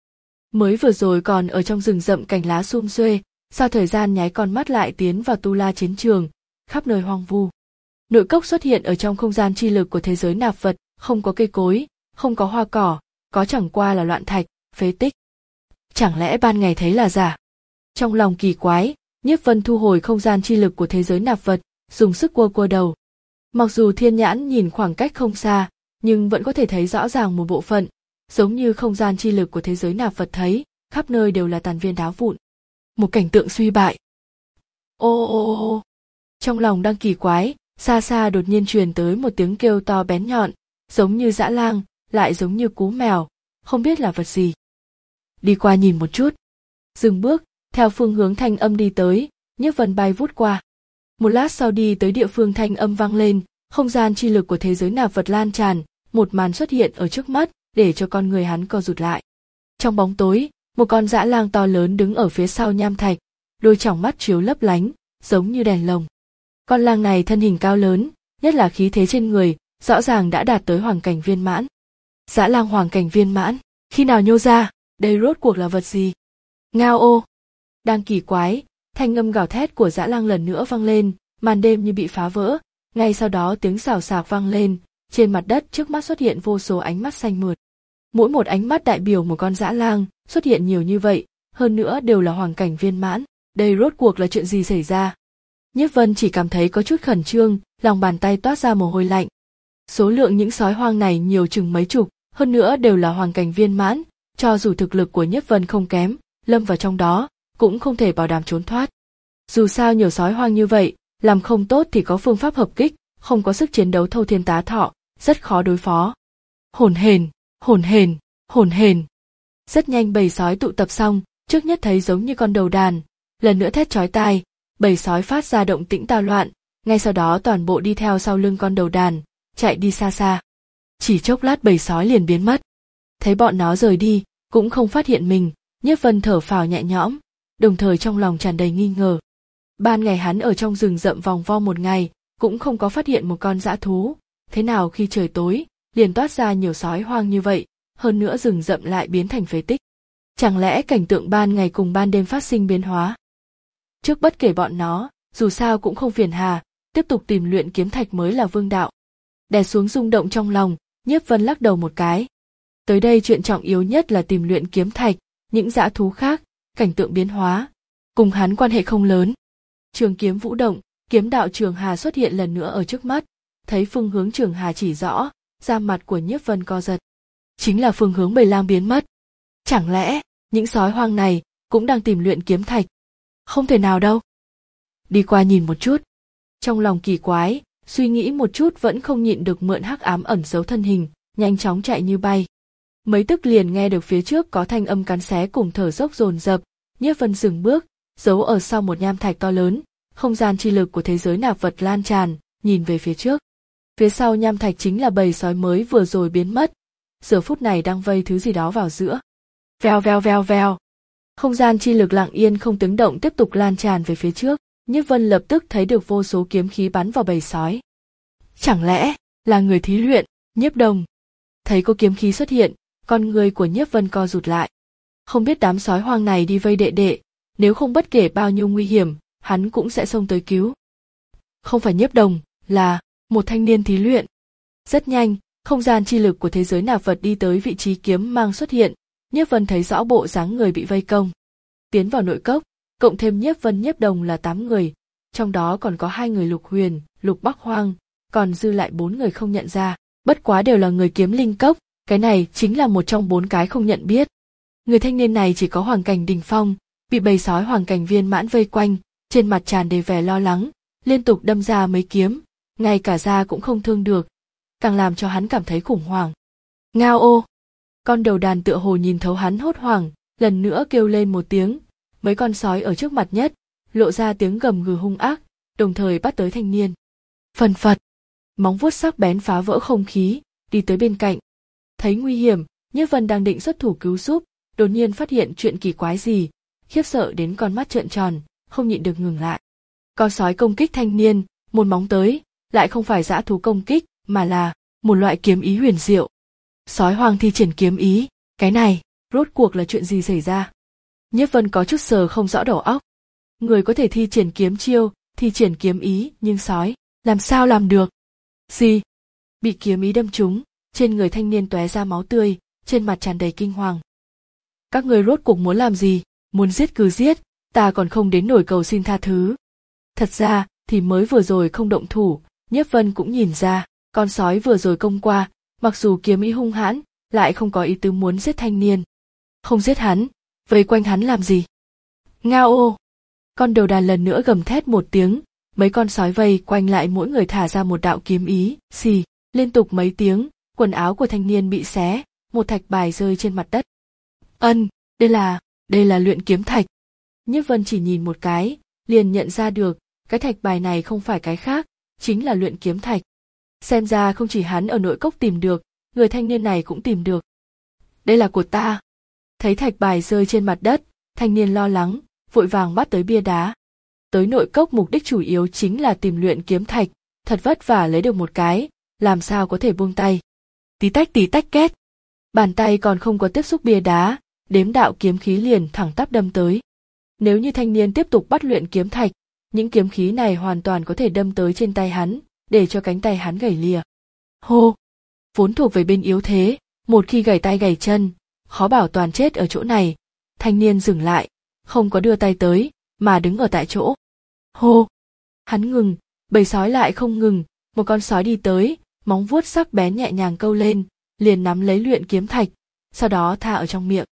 Mới vừa rồi còn ở trong rừng rậm cành lá sum xuê, sao thời gian nháy con mắt lại tiến vào tu la chiến trường, khắp nơi hoang vu. Nội cốc xuất hiện ở trong không gian chi lực của thế giới nạp vật, không có cây cối, không có hoa cỏ, có chẳng qua là loạn thạch, phế tích. Chẳng lẽ ban ngày thấy là giả? Trong lòng kỳ quái, Nhiếp Vân thu hồi không gian chi lực của thế giới nạp vật, dùng sức quơ quơ đầu. Mặc dù thiên nhãn nhìn khoảng cách không xa, nhưng vẫn có thể thấy rõ ràng một bộ phận, giống như không gian chi lực của thế giới nạp vật thấy, khắp nơi đều là tàn viên đá vụn. Một cảnh tượng suy bại. Ô ô ô ô. Trong lòng đang kỳ quái, xa xa đột nhiên truyền tới một tiếng kêu to bén nhọn, giống như dã lang, lại giống như cú mèo, không biết là vật gì. Đi qua nhìn một chút. Dừng bước, theo phương hướng thanh âm đi tới, Nhiếp Vân bay vút qua. Một lát sau đi tới địa phương thanh âm vang lên, không gian chi lực của thế giới nạp vật lan tràn, một màn xuất hiện ở trước mắt, để cho con người hắn co rụt lại. Trong bóng tối, một con dã lang to lớn đứng ở phía sau nham thạch, đôi tròng mắt chiếu lấp lánh, giống như đèn lồng. Con lang này thân hình cao lớn, nhất là khí thế trên người, rõ ràng đã đạt tới hoàng cảnh viên mãn. Dã lang hoàng cảnh viên mãn, khi nào nhô ra, đây rốt cuộc là vật gì? Ngao ô! Đang kỳ quái, thanh âm gào thét của dã lang lần nữa vang lên, màn đêm như bị phá vỡ, ngay sau đó tiếng xào xạc vang lên, trên mặt đất trước mắt xuất hiện vô số ánh mắt xanh mượt. Mỗi một ánh mắt đại biểu một con dã lang, xuất hiện nhiều như vậy, hơn nữa đều là hoàng cảnh viên mãn, đây rốt cuộc là chuyện gì xảy ra? Nhiếp Vân chỉ cảm thấy có chút khẩn trương, lòng bàn tay toát ra mồ hôi lạnh. Số lượng những sói hoang này nhiều chừng mấy chục, hơn nữa đều là hoàng cảnh viên mãn, cho dù thực lực của Nhiếp Vân không kém, lâm vào trong đó, cũng không thể bảo đảm trốn thoát. Dù sao nhiều sói hoang như vậy, làm không tốt thì có phương pháp hợp kích, không có sức chiến đấu thâu thiên tá thọ, rất khó đối phó. Hổn hển, hổn hển, hổn hển. Rất nhanh bầy sói tụ tập xong, trước nhất thấy giống như con đầu đàn, lần nữa thét chói tai, bầy sói phát ra động tĩnh tao loạn, ngay sau đó toàn bộ đi theo sau lưng con đầu đàn, chạy đi xa xa. Chỉ chốc lát bầy sói liền biến mất. Thấy bọn nó rời đi, cũng không phát hiện mình, Nhiếp Vân thở phào nhẹ nhõm, đồng thời trong lòng tràn đầy nghi ngờ. Ban ngày hắn ở trong rừng rậm vòng vo một ngày, cũng không có phát hiện một con dã thú, thế nào khi trời tối, liền toát ra nhiều sói hoang như vậy, hơn nữa rừng rậm lại biến thành phế tích. Chẳng lẽ cảnh tượng ban ngày cùng ban đêm phát sinh biến hóa? Trước bất kể bọn nó, dù sao cũng không phiền hà, tiếp tục tìm luyện kiếm thạch mới là vương đạo. Đè xuống rung động trong lòng, Nhiếp Vân lắc đầu một cái. Tới đây chuyện trọng yếu nhất là tìm luyện kiếm thạch, những dã thú khác, cảnh tượng biến hóa, cùng hắn quan hệ không lớn. Trường kiếm vũ động, kiếm đạo Trường Hà xuất hiện lần nữa ở trước mắt, thấy phương hướng Trường Hà chỉ rõ, da mặt của Nhiếp Vân co giật. Chính là phương hướng bầy lang biến mất. Chẳng lẽ, những sói hoang này cũng đang tìm luyện kiếm thạch? Không thể nào đâu. Đi qua nhìn một chút. Trong lòng kỳ quái, suy nghĩ một chút vẫn không nhịn được mượn hắc ám ẩn giấu thân hình, nhanh chóng chạy như bay. Mấy tức liền nghe được phía trước có thanh âm cắn xé cùng thở dốc dồn dập, Nhiếp Vân dừng bước, giấu ở sau một nham thạch to lớn, không gian chi lực của thế giới nạp vật lan tràn, nhìn về phía trước. Phía sau nham thạch chính là bầy sói mới vừa rồi biến mất, giờ phút này đang vây thứ gì đó vào giữa. Vèo vèo vèo vèo. Không gian chi lực lặng yên không tiếng động tiếp tục lan tràn về phía trước, Nhiếp Vân lập tức thấy được vô số kiếm khí bắn vào bầy sói. Chẳng lẽ là người thí luyện, Nhiếp Đồng? Thấy có kiếm khí xuất hiện, con người của Nhiếp Vân co rụt lại. Không biết đám sói hoang này đi vây đệ đệ, nếu không bất kể bao nhiêu nguy hiểm, hắn cũng sẽ xông tới cứu. Không phải Nhiếp Đồng, là một thanh niên thí luyện. Rất nhanh, không gian chi lực của thế giới nạp vật đi tới vị trí kiếm mang xuất hiện, Nhiếp Vân thấy rõ bộ dáng người bị vây công. Tiến vào nội cốc, cộng thêm Nhiếp Vân Nhiếp Đồng là tám người, trong đó còn có hai người Lục Huyền, Lục Bắc Hoang, còn dư lại bốn người không nhận ra, bất quá đều là người kiếm linh cốc, cái này chính là một trong bốn cái không nhận biết. Người thanh niên này chỉ có hoàng cảnh đỉnh phong, bị bầy sói hoàng cảnh viên mãn vây quanh, trên mặt tràn đầy vẻ lo lắng, liên tục đâm ra mấy kiếm, ngay cả da cũng không thương được, càng làm cho hắn cảm thấy khủng hoảng. Ngao ô! Con đầu đàn tựa hồ nhìn thấu hắn hốt hoảng, lần nữa kêu lên một tiếng, mấy con sói ở trước mặt nhất, lộ ra tiếng gầm gừ hung ác, đồng thời bắt tới thanh niên. Phần phật! Móng vuốt sắc bén phá vỡ không khí, đi tới bên cạnh. Thấy nguy hiểm, Nhiếp Vân đang định xuất thủ cứu giúp, đột nhiên phát hiện chuyện kỳ quái gì, khiếp sợ đến con mắt trợn tròn, không nhịn được ngừng lại. Con sói công kích thanh niên, một móng tới, lại không phải dã thú công kích, mà là một loại kiếm ý huyền diệu. Sói hoang thi triển kiếm ý, cái này, Rốt cuộc là chuyện gì xảy ra? Nhiếp Vân có chút sờ không rõ đầu óc. Người có thể thi triển kiếm chiêu, thi triển kiếm ý, nhưng sói, làm sao làm được? Gì? Bị kiếm ý đâm trúng, trên người thanh niên tóe ra máu tươi, trên mặt tràn đầy kinh hoàng. Các người rốt cuộc muốn làm gì? Muốn giết cứ giết, ta còn không đến nổi cầu xin tha thứ. Thật ra, thì mới vừa rồi không động thủ, Nhiếp Vân cũng nhìn ra, con sói vừa rồi công qua, mặc dù kiếm ý hung hãn, lại không có ý tứ muốn giết thanh niên. Không giết hắn, vây quanh hắn làm gì? Ngao ô! Con đầu đàn lần nữa gầm thét một tiếng, mấy con sói vây quanh lại mỗi người thả ra một đạo kiếm ý, xì, liên tục mấy tiếng, quần áo của thanh niên bị xé, một thạch bài rơi trên mặt đất. Ân, đây là, đây là luyện kiếm thạch. Nhiếp Vân chỉ nhìn một cái, liền nhận ra được, cái thạch bài này không phải cái khác, chính là luyện kiếm thạch. Xem ra không chỉ hắn ở nội cốc tìm được, người thanh niên này cũng tìm được. Đây là của ta. Thấy thạch bài rơi trên mặt đất, thanh niên lo lắng, vội vàng bắt tới bia đá. Tới nội cốc mục đích chủ yếu chính là tìm luyện kiếm thạch, thật vất vả lấy được một cái, làm sao có thể buông tay. Tí tách tí tách két. Bàn tay còn không có tiếp xúc bia đá, đếm đạo kiếm khí liền thẳng tắp đâm tới. Nếu như thanh niên tiếp tục bắt luyện kiếm thạch, những kiếm khí này hoàn toàn có thể đâm tới trên tay hắn, để cho cánh tay hắn gãy lìa. Hô! Vốn thuộc về bên yếu thế, một khi gãy tay gãy chân, khó bảo toàn chết ở chỗ này. Thanh niên dừng lại, không có đưa tay tới, mà đứng ở tại chỗ. Hô! Hắn ngừng, bầy sói lại không ngừng, một con sói đi tới, móng vuốt sắc bén nhẹ nhàng câu lên, liền nắm lấy luyện kiếm thạch, sau đó tha ở trong miệng.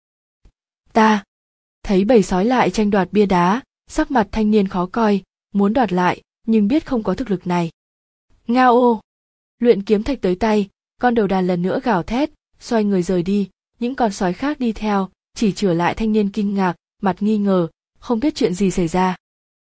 Ta! Thấy bầy sói lại tranh đoạt bia đá, sắc mặt thanh niên khó coi, muốn đoạt lại, nhưng biết không có thực lực này. Ngao ô! Luyện kiếm thạch tới tay, con đầu đàn lần nữa gào thét, xoay người rời đi, những con sói khác đi theo, chỉ chừa lại thanh niên kinh ngạc, mặt nghi ngờ, không biết chuyện gì xảy ra.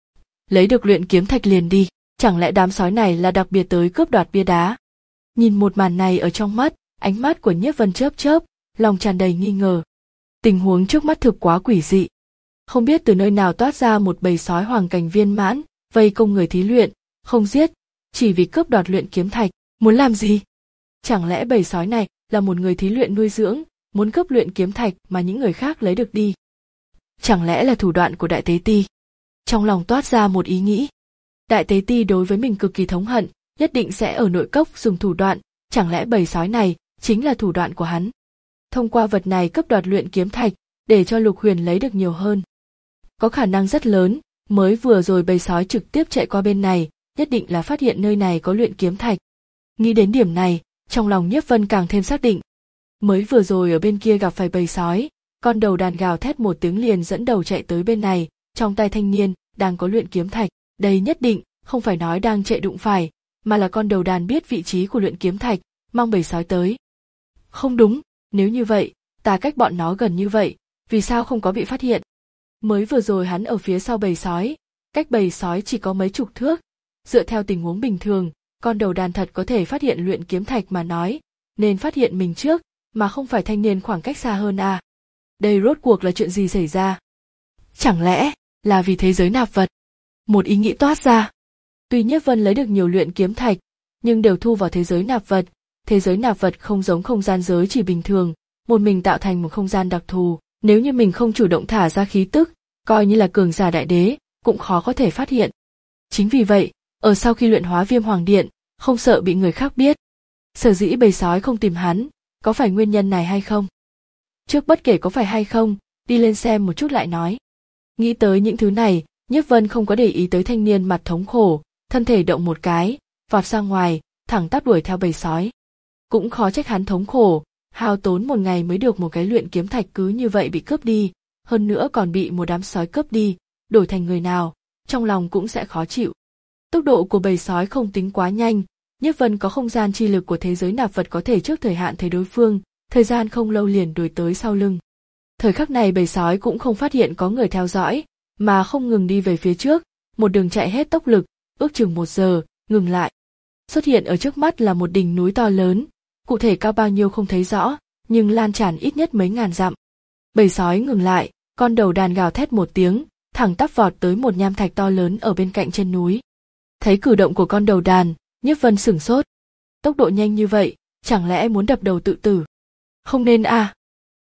Lấy được luyện kiếm thạch liền đi, chẳng lẽ đám sói này là đặc biệt tới cướp đoạt bia đá? Nhìn một màn này ở trong mắt, ánh mắt của Nhiếp Vân chớp chớp, lòng tràn đầy nghi ngờ. Tình huống trước mắt thực quá quỷ dị. Không biết từ nơi nào toát ra một bầy sói hoàng cảnh viên mãn, vây công người thí luyện, không giết, chỉ vì cướp đoạt luyện kiếm thạch, muốn làm gì? Chẳng lẽ bầy sói này là một người thí luyện nuôi dưỡng, muốn cướp luyện kiếm thạch mà những người khác lấy được đi? Chẳng lẽ là thủ đoạn của Đại Tế Ti? Trong lòng toát ra một ý nghĩ. Đại Tế Ti đối với mình cực kỳ thống hận, nhất định sẽ ở nội cốc dùng thủ đoạn, chẳng lẽ bầy sói này chính là thủ đoạn của hắn? Thông qua vật này cướp đoạt luyện kiếm thạch, để cho Lục Huyền lấy được nhiều hơn. Có khả năng rất lớn, mới vừa rồi bầy sói trực tiếp chạy qua bên này, nhất định là phát hiện nơi này có luyện kiếm thạch. Nghĩ đến điểm này, trong lòng Nhiếp Vân càng thêm xác định. Mới vừa rồi ở bên kia gặp phải bầy sói, con đầu đàn gào thét một tiếng liền dẫn đầu chạy tới bên này, trong tay thanh niên đang có luyện kiếm thạch, đây nhất định không phải nói đang chạy đụng phải, mà là con đầu đàn biết vị trí của luyện kiếm thạch, mong bầy sói tới. Không đúng, nếu như vậy, ta cách bọn nó gần như vậy, vì sao không có bị phát hiện? Mới vừa rồi hắn ở phía sau bầy sói, cách bầy sói chỉ có mấy chục thước, dựa theo tình huống bình thường, con đầu đàn thật có thể phát hiện luyện kiếm thạch mà nói, nên phát hiện mình trước, mà không phải thanh niên khoảng cách xa hơn à. Đây rốt cuộc là chuyện gì xảy ra? Chẳng lẽ là vì thế giới nạp vật? Một ý nghĩ toát ra. Tuy Nhiếp Vân lấy được nhiều luyện kiếm thạch, nhưng đều thu vào thế giới nạp vật. Thế giới nạp vật không giống không gian giới chỉ bình thường, một mình tạo thành một không gian đặc thù. Nếu như mình không chủ động thả ra khí tức, coi như là cường giả đại đế, cũng khó có thể phát hiện. Chính vì vậy, ở sau khi luyện hóa Viêm Hoàng Điện, không sợ bị người khác biết. Sở dĩ bầy sói không tìm hắn, có phải nguyên nhân này hay không? Trước bất kể có phải hay không, đi lên xem một chút lại nói. Nghĩ tới những thứ này, Nhiếp Vân không có để ý tới thanh niên mặt thống khổ, thân thể động một cái, vọt ra ngoài, thẳng tắp đuổi theo bầy sói. Cũng khó trách hắn thống khổ, hao tốn một ngày mới được một cái luyện kiếm thạch cứ như vậy bị cướp đi, hơn nữa còn bị một đám sói cướp đi, đổi thành người nào, trong lòng cũng sẽ khó chịu. Tốc độ của bầy sói không tính quá nhanh, Nhiếp Vân có không gian chi lực của thế giới nạp vật có thể trước thời hạn thấy đối phương, thời gian không lâu liền đuổi tới sau lưng. Thời khắc này bầy sói cũng không phát hiện có người theo dõi, mà không ngừng đi về phía trước, một đường chạy hết tốc lực, ước chừng một giờ, ngừng lại. Xuất hiện ở trước mắt là một đỉnh núi to lớn, cụ thể cao bao nhiêu không thấy rõ, nhưng lan tràn ít nhất mấy ngàn dặm. Bầy sói ngừng lại, con đầu đàn gào thét một tiếng, thẳng tắp vọt tới một nham thạch to lớn ở bên cạnh chân núi. Thấy cử động của con đầu đàn, Nhiếp Vân sửng sốt. Tốc độ nhanh như vậy, chẳng lẽ muốn đập đầu tự tử? Không nên à?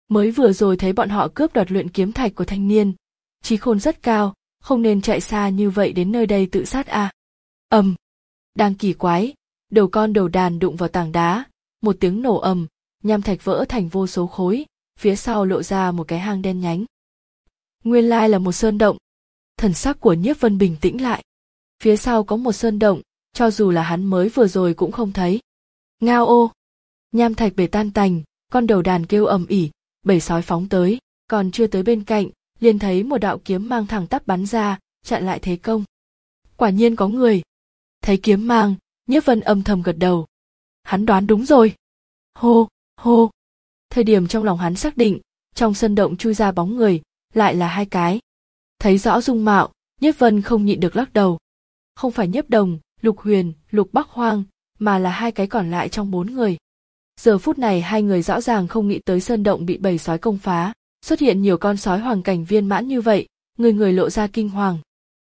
Mới vừa rồi thấy bọn họ cướp đoạt luyện kiếm thạch của thanh niên, trí khôn rất cao, không nên chạy xa như vậy đến nơi đây tự sát à. Ầm, đang kỳ quái, đầu con đầu đàn đụng vào tảng đá, một tiếng nổ ầm, nham thạch vỡ thành vô số khối, phía sau lộ ra một cái hang đen nhánh. Nguyên lai là một sơn động. Thần sắc của Nhiếp Vân bình tĩnh lại. Phía sau có một sơn động, cho dù là hắn mới vừa rồi cũng không thấy. Ngao ô, nham thạch bể tan tành, con đầu đàn kêu ầm ỉ, bầy sói phóng tới, còn chưa tới bên cạnh, liền thấy một đạo kiếm mang thẳng tắp bắn ra, chặn lại thế công. Quả nhiên có người. Thấy kiếm mang, Nhiếp Vân âm thầm gật đầu. Hắn đoán đúng rồi. Hô, hô. Thời điểm trong lòng hắn xác định, trong sân động chui ra bóng người, lại là hai cái. Thấy rõ dung mạo, Nhiếp Vân không nhịn được lắc đầu. Không phải Nhiếp Đồng, Lục Huyền, Lục Bắc Hoang, mà là hai cái còn lại trong bốn người. Giờ phút này hai người rõ ràng không nghĩ tới sơn động bị bầy sói công phá, xuất hiện nhiều con sói hoàng cảnh viên mãn như vậy, người người lộ ra kinh hoàng.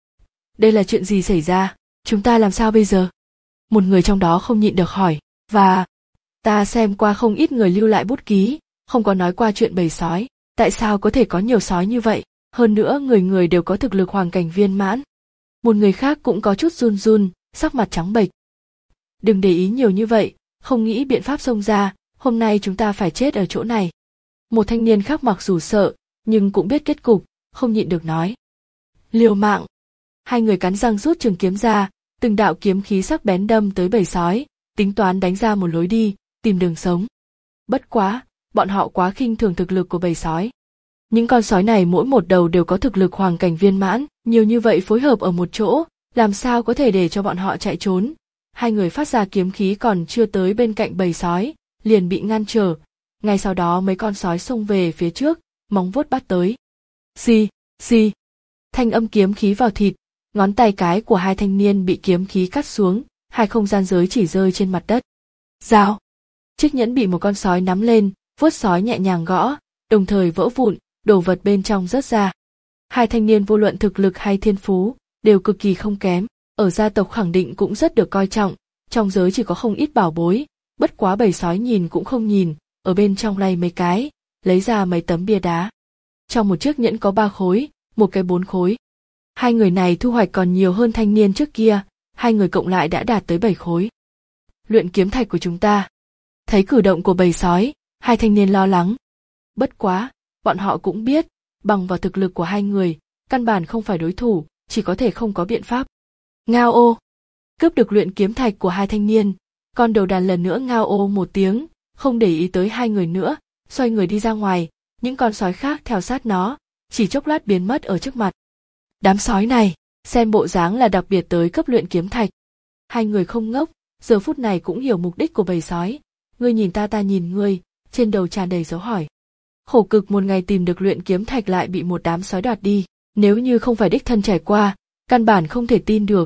Đây là chuyện gì xảy ra, chúng ta làm sao bây giờ? Một người trong đó không nhịn được hỏi, và ta xem qua không ít người lưu lại bút ký, không có nói qua chuyện bầy sói, tại sao có thể có nhiều sói như vậy, hơn nữa người người đều có thực lực hoàng cảnh viên mãn. Một người khác cũng có chút run run, sắc mặt trắng bệch. Đừng để ý nhiều như vậy, không nghĩ biện pháp xông ra, hôm nay chúng ta phải chết ở chỗ này. Một thanh niên khác mặc dù sợ, nhưng cũng biết kết cục, không nhịn được nói. Liều mạng. Hai người cắn răng rút trường kiếm ra, từng đạo kiếm khí sắc bén đâm tới bầy sói, tính toán đánh ra một lối đi, tìm đường sống. Bất quá, bọn họ quá khinh thường thực lực của bầy sói. Những con sói này mỗi một đầu đều có thực lực hoàng cảnh viên mãn, nhiều như vậy phối hợp ở một chỗ, làm sao có thể để cho bọn họ chạy trốn. Hai người phát ra kiếm khí còn chưa tới bên cạnh bầy sói, liền bị ngăn trở. Ngay sau đó mấy con sói xông về phía trước, móng vuốt bắt tới. Xì, xì. Thanh âm kiếm khí vào thịt, ngón tay cái của hai thanh niên bị kiếm khí cắt xuống, hai không gian giới chỉ rơi trên mặt đất. Dao. Chiếc nhẫn bị một con sói nắm lên, vuốt sói nhẹ nhàng gõ, đồng thời vỡ vụn, đồ vật bên trong rớt ra. Hai thanh niên vô luận thực lực hay thiên phú, đều cực kỳ không kém, ở gia tộc khẳng định cũng rất được coi trọng, trong giới chỉ có không ít bảo bối, bất quá bầy sói nhìn cũng không nhìn, ở bên trong lay mấy cái, lấy ra mấy tấm bia đá. Trong một chiếc nhẫn có ba khối, một cái bốn khối. Hai người này thu hoạch còn nhiều hơn thanh niên trước kia, hai người cộng lại đã đạt tới bảy khối. Luyện kiếm thạch của chúng ta. Thấy cử động của bầy sói, hai thanh niên lo lắng. Bất quá, bọn họ cũng biết, bằng vào thực lực của hai người, căn bản không phải đối thủ, chỉ có thể không có biện pháp. Ngao ô. Cướp được luyện kiếm thạch của hai thanh niên, con đầu đàn lần nữa ngao ô một tiếng, không để ý tới hai người nữa, xoay người đi ra ngoài, những con sói khác theo sát nó, chỉ chốc lát biến mất ở trước mặt. Đám sói này, xem bộ dáng là đặc biệt tới cấp luyện kiếm thạch. Hai người không ngốc, giờ phút này cũng hiểu mục đích của bầy sói. Ngươi nhìn ta ta nhìn ngươi, trên đầu tràn đầy dấu hỏi. Khổ cực một ngày tìm được luyện kiếm thạch lại bị một đám sói đoạt đi, nếu như không phải đích thân trải qua, căn bản không thể tin được.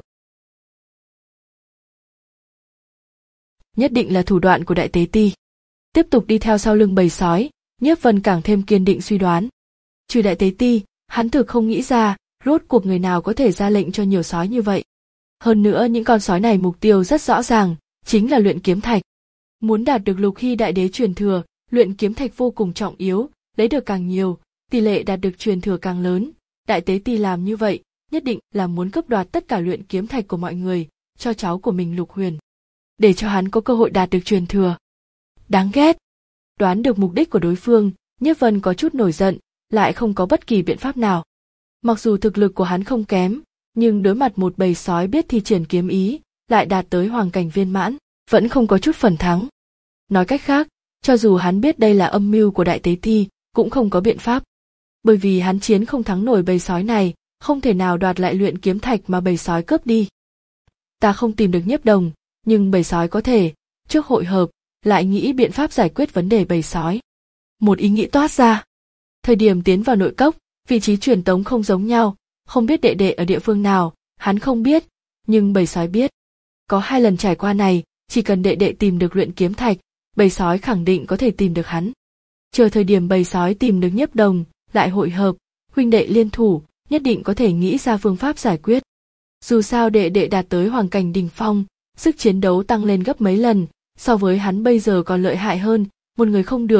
Nhất định là thủ đoạn của Đại Tế Ti. Tiếp tục đi theo sau lưng bầy sói, Nhiếp Vân càng thêm kiên định suy đoán. Trừ Đại Tế Ti, hắn thực không nghĩ ra, rốt cuộc người nào có thể ra lệnh cho nhiều sói như vậy. Hơn nữa những con sói này mục tiêu rất rõ ràng, chính là luyện kiếm thạch. Muốn đạt được Lục Hy Đại Đế truyền thừa, luyện kiếm thạch vô cùng trọng yếu, lấy được càng nhiều, tỷ lệ đạt được truyền thừa càng lớn. Đại Tế Ti làm như vậy, nhất định là muốn cướp đoạt tất cả luyện kiếm thạch của mọi người, cho cháu của mình Lục Huyền, để cho hắn có cơ hội đạt được truyền thừa. Đáng ghét. Đoán được mục đích của đối phương, Nhiếp Vân có chút nổi giận, lại không có bất kỳ biện pháp nào. Mặc dù thực lực của hắn không kém, nhưng đối mặt một bầy sói biết thi triển kiếm ý, lại đạt tới hoàng cảnh viên mãn, vẫn không có chút phần thắng. Nói cách khác, cho dù hắn biết đây là âm mưu của Đại Tế Ti, cũng không có biện pháp. Bởi vì hắn chiến không thắng nổi bầy sói này, không thể nào đoạt lại luyện kiếm thạch mà bầy sói cướp đi. Ta không tìm được Nhiếp Đồng, nhưng bầy sói có thể, trước hội hợp, lại nghĩ biện pháp giải quyết vấn đề bầy sói. Một ý nghĩ toát ra. Thời điểm tiến vào nội cốc, vị trí truyền tống không giống nhau, không biết đệ đệ ở địa phương nào, hắn không biết, nhưng bầy sói biết. Có hai lần trải qua này, chỉ cần đệ đệ tìm được luyện kiếm thạch, bầy sói khẳng định có thể tìm được hắn. Chờ thời điểm bầy sói tìm được Nhiếp Đồng, lại hội hợp, huynh đệ liên thủ, nhất định có thể nghĩ ra phương pháp giải quyết. Dù sao đệ đệ đạt tới hoàng cảnh đỉnh phong, sức chiến đấu tăng lên gấp mấy lần, so với hắn bây giờ còn lợi hại hơn, một người không được,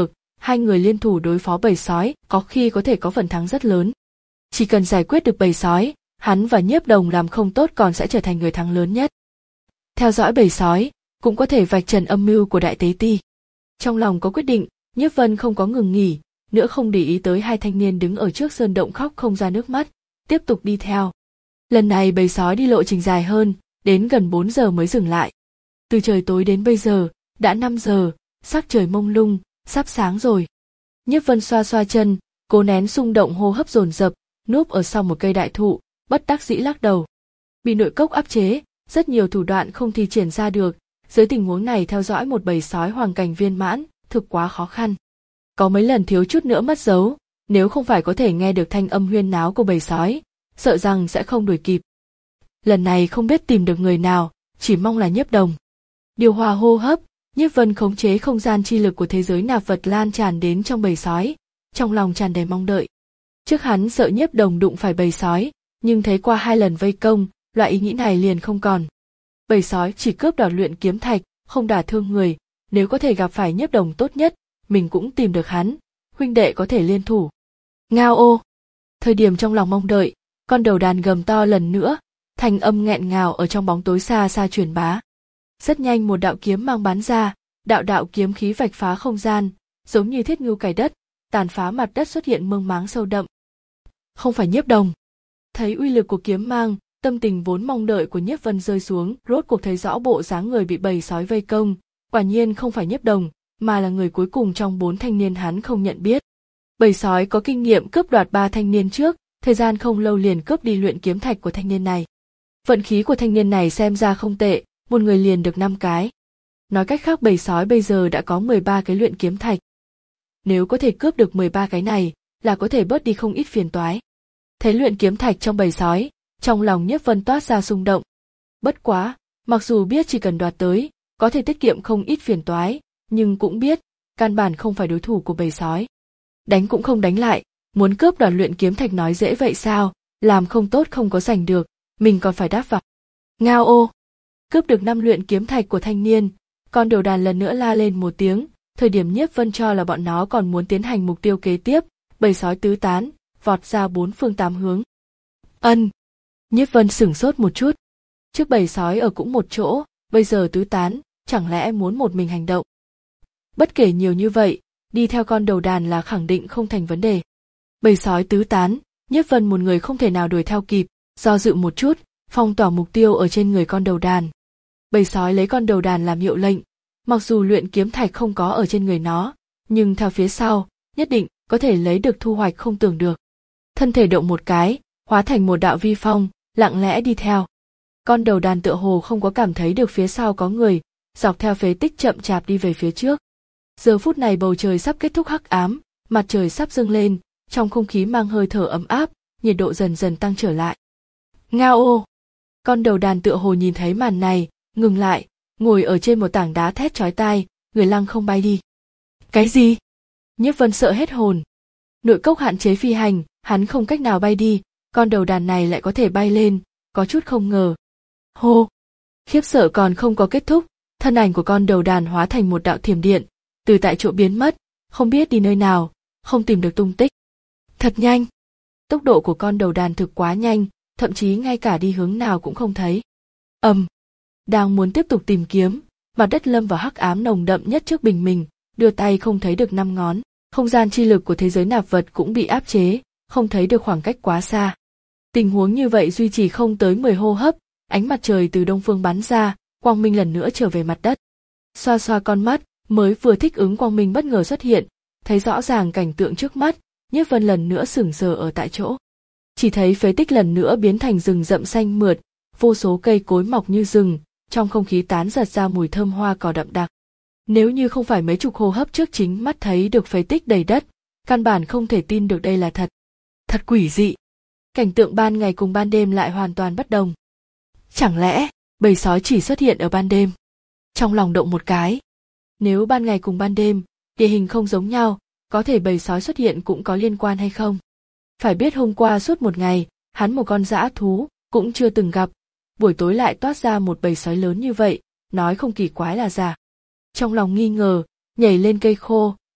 hai người liên thủ đối phó bầy sói, có khi có thể có phần thắng rất lớn. Chỉ cần giải quyết được bầy sói, hắn và Nhiếp Đồng làm không tốt còn sẽ trở thành người thắng lớn nhất. Theo dõi bầy sói, cũng có thể vạch trần âm mưu của Đại Tế Ti. Trong lòng có quyết định, Nhiếp Vân không có ngừng nghỉ, nữa không để ý tới hai thanh niên đứng ở trước sơn động khóc không ra nước mắt, tiếp tục đi theo. Lần này bầy sói đi lộ trình dài hơn, đến gần bốn giờ mới dừng lại. Từ trời tối đến bây giờ, đã năm giờ, sắc trời mông lung, sắp sáng rồi. Nhiếp Vân xoa xoa chân, cố nén xung động hô hấp dồn dập, núp ở sau một cây đại thụ, bất đắc dĩ lắc đầu. Bị nội cốc áp chế, rất nhiều thủ đoạn không thi triển ra được, dưới tình huống này theo dõi một bầy sói hoàng cảnh viên mãn, thực quá khó khăn. Có mấy lần thiếu chút nữa mất dấu, nếu không phải có thể nghe được thanh âm huyên náo của bầy sói, sợ rằng sẽ không đuổi kịp. Lần này không biết tìm được người nào, chỉ mong là Nhiếp Đồng. Điều hòa hô hấp, Nhiếp Vân khống chế không gian chi lực của thế giới nạp vật lan tràn đến trong bầy sói, trong lòng tràn đầy mong đợi. Trước hắn sợ Nhiếp Đồng đụng phải bầy sói, nhưng thấy qua hai lần vây công, loại ý nghĩ này liền không còn. Bầy sói chỉ cướp đoạt luyện kiếm thạch, không đả thương người, nếu có thể gặp phải Nhiếp Đồng tốt nhất, mình cũng tìm được hắn, huynh đệ có thể liên thủ. Ngao ô! Thời điểm trong lòng mong đợi, con đầu đàn gầm to lần nữa, thanh âm nghẹn ngào ở trong bóng tối xa xa truyền bá. Rất nhanh một đạo kiếm mang bắn ra, đạo đạo kiếm khí vạch phá không gian, giống như thiết ngưu cày đất, tàn phá mặt đất xuất hiện mương máng sâu đậm. Không phải Nhiếp Đồng. Thấy uy lực của kiếm mang, tâm tình vốn mong đợi của Nhiếp Vân rơi xuống, rốt cuộc thấy rõ bộ dáng người bị bầy sói vây công, quả nhiên không phải Nhiếp Đồng, mà là người cuối cùng trong bốn thanh niên hắn không nhận biết. Bầy sói có kinh nghiệm cướp đoạt ba thanh niên trước, thời gian không lâu liền cướp đi luyện kiếm thạch của thanh niên này. Vận khí của thanh niên này xem ra không tệ, một người liền được năm cái. Nói cách khác bầy sói bây giờ đã có mười ba cái luyện kiếm thạch. Nếu có thể cướp được mười ba cái này, là có thể bớt đi không ít phiền toái. Thấy luyện kiếm thạch trong bầy sói, trong lòng Nhiếp Vân toát ra xung động. Bất quá, mặc dù biết chỉ cần đoạt tới, có thể tiết kiệm không ít phiền toái, nhưng cũng biết, căn bản không phải đối thủ của bầy sói. Đánh cũng không đánh lại, muốn cướp đoạt luyện kiếm thạch nói dễ vậy sao, làm không tốt không có giành được, mình còn phải đáp vào. Ngao ô! Cướp được năm luyện kiếm thạch của thanh niên, con đầu đàn lần nữa la lên một tiếng, thời điểm Nhiếp Vân cho là bọn nó còn muốn tiến hành mục tiêu kế tiếp, bầy sói tứ tán, vọt ra bốn phương tám hướng. Ân! Nhiếp Vân sửng sốt một chút. Trước bầy sói ở cũng một chỗ, bây giờ tứ tán, chẳng lẽ muốn một mình hành động? Bất kể nhiều như vậy, đi theo con đầu đàn là khẳng định không thành vấn đề. Bầy sói tứ tán, Nhiếp Vân một người không thể nào đuổi theo kịp, do dự một chút, phong tỏa mục tiêu ở trên người con đầu đàn. Bầy sói lấy con đầu đàn làm hiệu lệnh, mặc dù luyện kiếm thạch không có ở trên người nó, nhưng theo phía sau, nhất định có thể lấy được thu hoạch không tưởng được. Thân thể động một cái, hóa thành một đạo vi phong, lặng lẽ đi theo. Con đầu đàn tựa hồ không có cảm thấy được phía sau có người, dọc theo phế tích chậm chạp đi về phía trước. Giờ phút này bầu trời sắp kết thúc hắc ám, mặt trời sắp dâng lên, trong không khí mang hơi thở ấm áp, nhiệt độ dần dần tăng trở lại. Ngao ô! Con đầu đàn tựa hồ nhìn thấy màn này, ngừng lại, ngồi ở trên một tảng đá thét chói tai, người lăng không bay đi. Cái gì? Nhiếp Vân sợ hết hồn. Nội cốc hạn chế phi hành, hắn không cách nào bay đi, con đầu đàn này lại có thể bay lên, có chút không ngờ. Hô! Khiếp sợ còn không có kết thúc, thân ảnh của con đầu đàn hóa thành một đạo thiểm điện, từ tại chỗ biến mất, không biết đi nơi nào, không tìm được tung tích. Thật nhanh! Tốc độ của con đầu đàn thực quá nhanh, thậm chí ngay cả đi hướng nào cũng không thấy. Ầm! Đang muốn tiếp tục tìm kiếm, mặt đất lâm vào hắc ám nồng đậm nhất trước bình mình, đưa tay không thấy được năm ngón, không gian chi lực của thế giới nạp vật cũng bị áp chế, không thấy được khoảng cách quá xa. Tình huống như vậy duy trì không tới mười hô hấp, ánh mặt trời từ đông phương bắn ra, quang minh lần nữa trở về mặt đất. Xoa xoa con mắt, mới vừa thích ứng quang minh bất ngờ xuất hiện, thấy rõ ràng cảnh tượng trước mắt, Nhiếp Vân lần nữa sững sờ ở tại chỗ. Chỉ thấy phế tích lần nữa biến thành rừng rậm xanh mượt, vô số cây cối mọc như rừng, trong không khí tán giật ra mùi thơm hoa cỏ đậm đặc. Nếu như không phải mấy chục hô hấp trước chính mắt thấy được phế tích đầy đất, căn bản không thể tin được đây là thật. Thật quỷ dị. Cảnh tượng ban ngày cùng ban đêm lại hoàn toàn bất đồng. Chẳng lẽ, bầy sói chỉ xuất hiện ở ban đêm? Trong lòng động một cái. Nếu ban ngày cùng ban đêm, địa hình không giống nhau, có thể bầy sói xuất hiện cũng có liên quan hay không? Phải biết hôm qua suốt một ngày, hắn một con dã thú, cũng chưa từng gặp. Buổi tối lại toát ra một bầy sói lớn như vậy, nói không kỳ quái là giả. Trong lòng nghi ngờ, nhảy lên cây khô,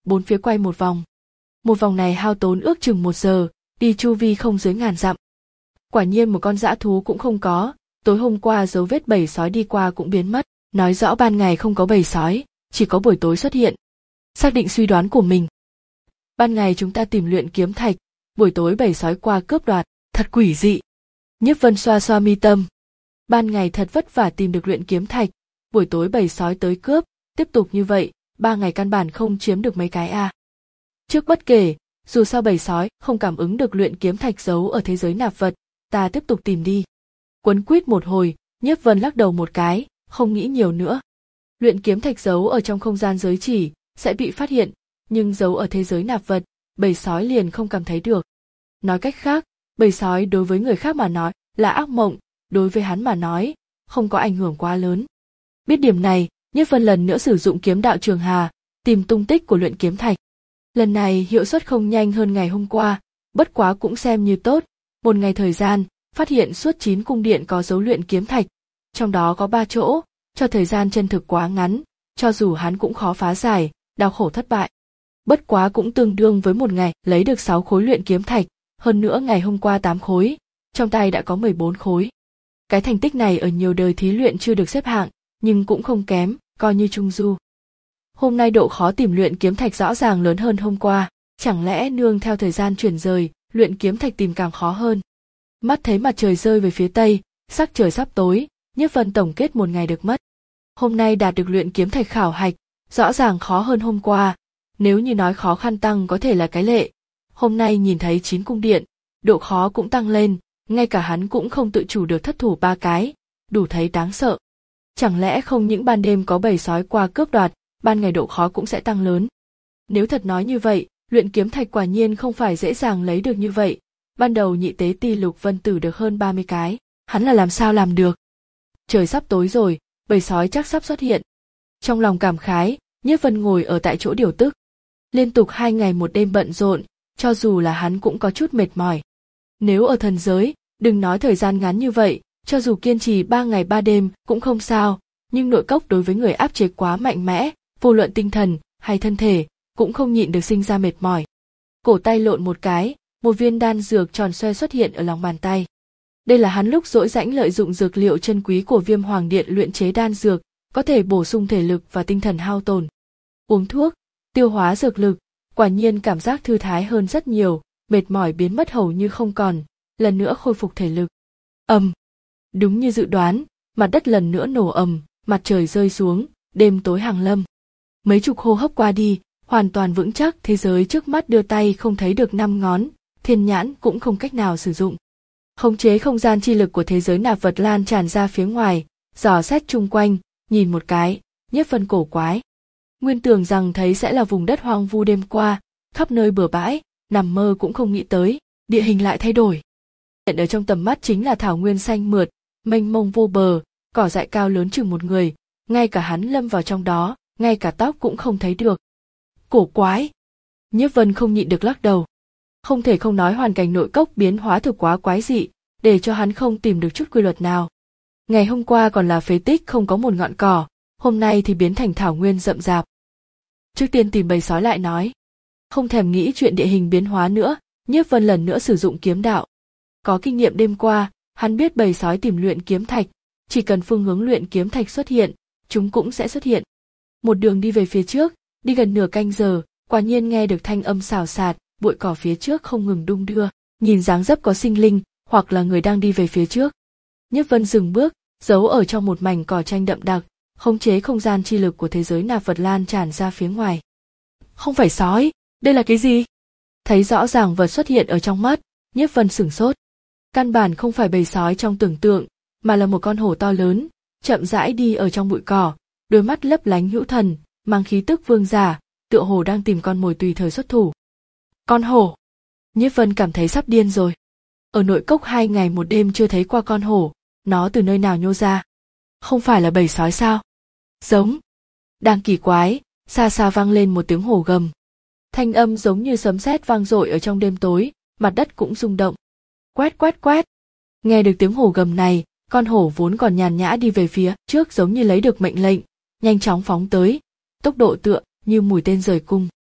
bốn phía quay một vòng. Một vòng này hao tốn ước chừng một giờ, đi chu vi không dưới ngàn dặm. Quả nhiên một con dã thú cũng không có, tối hôm qua dấu vết bầy sói đi qua cũng biến mất, nói rõ ban ngày không có bầy sói, chỉ có buổi tối xuất hiện. Xác định suy đoán của mình. Ban ngày chúng ta tìm luyện kiếm thạch, buổi tối bầy sói qua cướp đoạt, thật quỷ dị. Nhiếp Vân xoa xoa mi tâm. Ban ngày thật vất vả tìm được luyện kiếm thạch, buổi tối bầy sói tới cướp, tiếp tục như vậy, ba ngày căn bản không chiếm được mấy cái a. À. Trước bất kể, dù sao bầy sói không cảm ứng được luyện kiếm thạch giấu ở thế giới nạp vật, ta tiếp tục tìm đi. Quấn quýt một hồi, Nhiếp Vân lắc đầu một cái, không nghĩ nhiều nữa. Luyện kiếm thạch giấu ở trong không gian giới chỉ, sẽ bị phát hiện, nhưng giấu ở thế giới nạp vật, bầy sói liền không cảm thấy được. Nói cách khác, bầy sói đối với người khác mà nói là ác mộng, đối với hắn mà nói, không có ảnh hưởng quá lớn. Biết điểm này, Nhiếp Vân lần nữa sử dụng kiếm đạo Trường Hà, tìm tung tích của luyện kiếm thạch. Lần này hiệu suất không nhanh hơn ngày hôm qua, bất quá cũng xem như tốt, một ngày thời gian, phát hiện suốt chín cung điện có dấu luyện kiếm thạch, trong đó có ba chỗ, cho thời gian chân thực quá ngắn, cho dù hắn cũng khó phá giải, đau khổ thất bại. Bất quá cũng tương đương với một ngày lấy được sáu khối luyện kiếm thạch, hơn nữa ngày hôm qua tám khối, trong tay đã có mười bốn khối. Cái thành tích này ở nhiều đời thí luyện chưa được xếp hạng, nhưng cũng không kém, coi như trung du. Hôm nay độ khó tìm luyện kiếm thạch rõ ràng lớn hơn hôm qua, chẳng lẽ nương theo thời gian chuyển rời, luyện kiếm thạch tìm càng khó hơn. Mắt thấy mặt trời rơi về phía tây, sắc trời sắp tối, Nhiếp Vân tổng kết một ngày được mất. Hôm nay đạt được luyện kiếm thạch khảo hạch, rõ ràng khó hơn hôm qua, nếu như nói khó khăn tăng có thể là cái lệ. Hôm nay nhìn thấy chín cung điện, độ khó cũng tăng lên, ngay cả hắn cũng không tự chủ được thất thủ ba cái, đủ thấy đáng sợ. Chẳng lẽ không những ban đêm có bầy sói qua cướp đoạt, ban ngày độ khó cũng sẽ tăng lớn. Nếu thật nói như vậy, luyện kiếm thạch quả nhiên không phải dễ dàng lấy được như vậy. Ban đầu nhị tế ti Lục Vân Tử được hơn ba mươi cái, hắn là làm sao làm được? Trời sắp tối rồi, bầy sói chắc sắp xuất hiện. Trong lòng cảm khái, Nhiếp Vân ngồi ở tại chỗ điều tức. Liên tục hai ngày một đêm bận rộn, cho dù là hắn cũng có chút mệt mỏi. Nếu ở thần giới, đừng nói thời gian ngắn như vậy, cho dù kiên trì ba ngày ba đêm cũng không sao, nhưng nội cốc đối với người áp chế quá mạnh mẽ, vô luận tinh thần hay thân thể, cũng không nhịn được sinh ra mệt mỏi. Cổ tay lộn một cái, một viên đan dược tròn xoe xuất hiện ở lòng bàn tay. Đây là hắn lúc rỗi rãnh lợi dụng dược liệu chân quý của Viêm Hoàng Điện luyện chế đan dược, có thể bổ sung thể lực và tinh thần hao tổn. Uống thuốc, tiêu hóa dược lực, quả nhiên cảm giác thư thái hơn rất nhiều, mệt mỏi biến mất hầu như không còn, lần nữa khôi phục thể lực. Ầm, đúng như dự đoán, mặt đất lần nữa nổ ầm, mặt trời rơi xuống, đêm tối hàng lâm. Mấy chục hô hấp qua đi, hoàn toàn vững chắc thế giới trước mắt đưa tay không thấy được năm ngón, thiên nhãn cũng không cách nào sử dụng. Khống chế không gian chi lực của thế giới nạp vật lan tràn ra phía ngoài, dò xét chung quanh, nhìn một cái, Nhiếp Vân cổ quái. Nguyên tưởng rằng thấy sẽ là vùng đất hoang vu đêm qua, khắp nơi bừa bãi, nằm mơ cũng không nghĩ tới, địa hình lại thay đổi. Hiện ở trong tầm mắt chính là thảo nguyên xanh mượt, mênh mông vô bờ, cỏ dại cao lớn chừng một người, ngay cả hắn lâm vào trong đó, ngay cả tóc cũng không thấy được. Cổ quái. Nhiếp Vân không nhịn được lắc đầu. Không thể không nói hoàn cảnh nội cốc biến hóa thực quá quái dị, để cho hắn không tìm được chút quy luật nào. Ngày hôm qua còn là phế tích không có một ngọn cỏ, hôm nay thì biến thành thảo nguyên rậm rạp. Trước tiên tìm bầy sói lại nói. Không thèm nghĩ chuyện địa hình biến hóa nữa, Nhiếp Vân lần nữa sử dụng kiếm đạo. Có kinh nghiệm đêm qua, hắn biết bầy sói tìm luyện kiếm thạch, chỉ cần phương hướng luyện kiếm thạch xuất hiện, chúng cũng sẽ xuất hiện. Một đường đi về phía trước, đi gần nửa canh giờ, quả nhiên nghe được thanh âm xào xạc, bụi cỏ phía trước không ngừng đung đưa, nhìn dáng dấp có sinh linh, hoặc là người đang đi về phía trước. Nhiếp Vân dừng bước, giấu ở trong một mảnh cỏ tranh đậm đặc, khống chế không gian chi lực của thế giới nạp vật lan tràn ra phía ngoài. Không phải sói, đây là cái gì? Thấy rõ ràng vật xuất hiện ở trong mắt, Nhiếp Vân sửng sốt. Căn bản không phải bầy sói trong tưởng tượng, mà là một con hổ to lớn, chậm rãi đi ở trong bụi cỏ, đôi mắt lấp lánh hữu thần, mang khí tức vương giả, tựa hồ đang tìm con mồi tùy thời xuất thủ. Con hổ! Nhiếp Vân cảm thấy sắp điên rồi. Ở nội cốc hai ngày một đêm chưa thấy qua con hổ, nó từ nơi nào nhô ra? Không phải là bầy sói sao? Giống! Đang kỳ quái, xa xa vang lên một tiếng hổ gầm. Thanh âm giống như sấm sét vang dội ở trong đêm tối, mặt đất cũng rung động. Quét quét quét! Nghe được tiếng hổ gầm này, con hổ vốn còn nhàn nhã đi về phía trước giống như lấy được mệnh lệnh, nhanh chóng phóng tới, tốc độ tựa như mũi tên rời cung.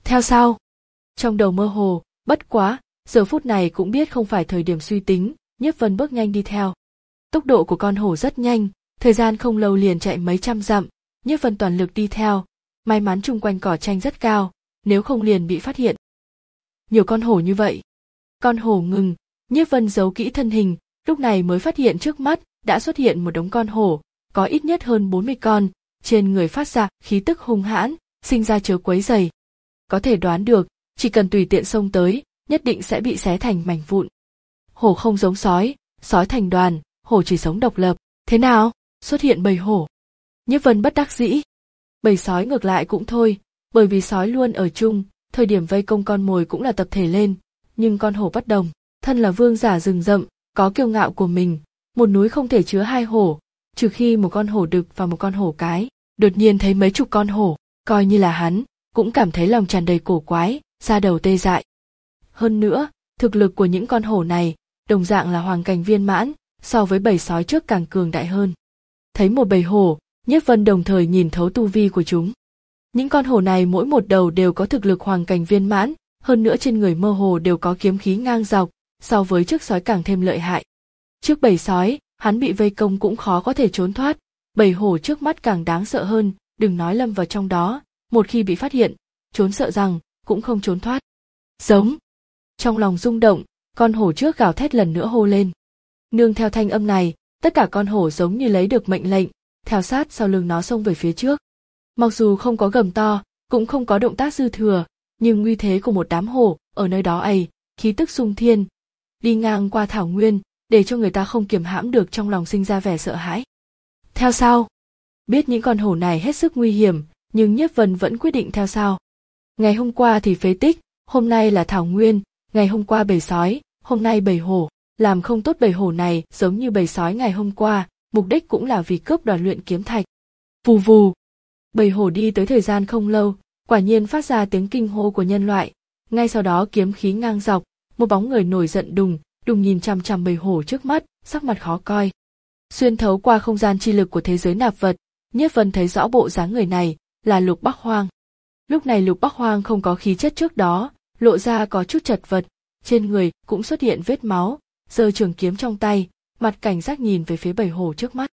Theo sau. Trong đầu mơ hồ, bất quá, giờ phút này cũng biết không phải thời điểm suy tính, Nhiếp Vân bước nhanh đi theo. Tốc độ của con hổ rất nhanh, thời gian không lâu liền chạy mấy trăm dặm, Nhiếp Vân toàn lực đi theo, may mắn chung quanh cỏ tranh rất cao, nếu không liền bị phát hiện. Nhiều con hổ như vậy. Con hổ ngừng, Nhiếp Vân giấu kỹ thân hình, lúc này mới phát hiện trước mắt đã xuất hiện một đống con hổ, có ít nhất hơn bốn mươi con, trên người phát ra khí tức hung hãn, sinh ra chớ quấy rầy. Có thể đoán được, chỉ cần tùy tiện xông tới, nhất định sẽ bị xé thành mảnh vụn. Hổ không giống sói, sói thành đoàn, hổ chỉ sống độc lập, thế nào? Xuất hiện bầy hổ. Nhiếp Vân bất đắc dĩ. Bầy sói ngược lại cũng thôi, bởi vì sói luôn ở chung, thời điểm vây công con mồi cũng là tập thể lên, nhưng con hổ bất đồng, thân là vương giả rừng rậm, có kiêu ngạo của mình, một núi không thể chứa hai hổ, trừ khi một con hổ đực và một con hổ cái. Đột nhiên thấy mấy chục con hổ, coi như là hắn, cũng cảm thấy lòng tràn đầy cổ quái, da đầu tê dại. Hơn nữa, thực lực của những con hổ này, đồng dạng là hoàng cảnh viên mãn, so với bầy sói trước càng cường đại hơn. Thấy một bầy hổ, Nhiếp Vân đồng thời nhìn thấu tu vi của chúng. Những con hổ này mỗi một đầu đều có thực lực hoàng cảnh viên mãn, hơn nữa trên người mơ hồ đều có kiếm khí ngang dọc, so với trước sói càng thêm lợi hại. Trước bầy sói, hắn bị vây công cũng khó có thể trốn thoát, bầy hổ trước mắt càng đáng sợ hơn, đừng nói lâm vào trong đó, một khi bị phát hiện, trốn sợ rằng cũng không trốn thoát. Giống. Trong lòng rung động, con hổ trước gào thét lần nữa hô lên. Nương theo thanh âm này, tất cả con hổ giống như lấy được mệnh lệnh, theo sát sau lưng nó xông về phía trước. Mặc dù không có gầm to, cũng không có động tác dư thừa, nhưng uy thế của một đám hổ ở nơi đó ấy, khí tức sung thiên, đi ngang qua thảo nguyên, để cho người ta không kiềm hãm được trong lòng sinh ra vẻ sợ hãi. Theo sau. Biết những con hổ này hết sức nguy hiểm, nhưng Nhiếp Vân vẫn quyết định theo sau. Ngày hôm qua thì phế tích, hôm nay là thảo nguyên, ngày hôm qua bầy sói, hôm nay bầy hổ, làm không tốt bầy hổ này giống như bầy sói ngày hôm qua, mục đích cũng là vì cướp đoạt luyện kiếm thạch. Vù vù. Bầy hổ đi tới thời gian không lâu, quả nhiên phát ra tiếng kinh hô của nhân loại, ngay sau đó kiếm khí ngang dọc, một bóng người nổi giận đùng, đùng nhìn chằm chằm bầy hổ trước mắt, sắc mặt khó coi. Xuyên thấu qua không gian chi lực của thế giới nạp vật, Nhiếp Vân thấy rõ bộ dáng người này, là Lục Bắc Hoang. Lúc này Lục Bắc Hoang không có khí chất trước đó, lộ ra có chút chật vật, trên người cũng xuất hiện vết máu, giơ trường kiếm trong tay, mặt cảnh giác nhìn về phía bầy hổ trước mắt.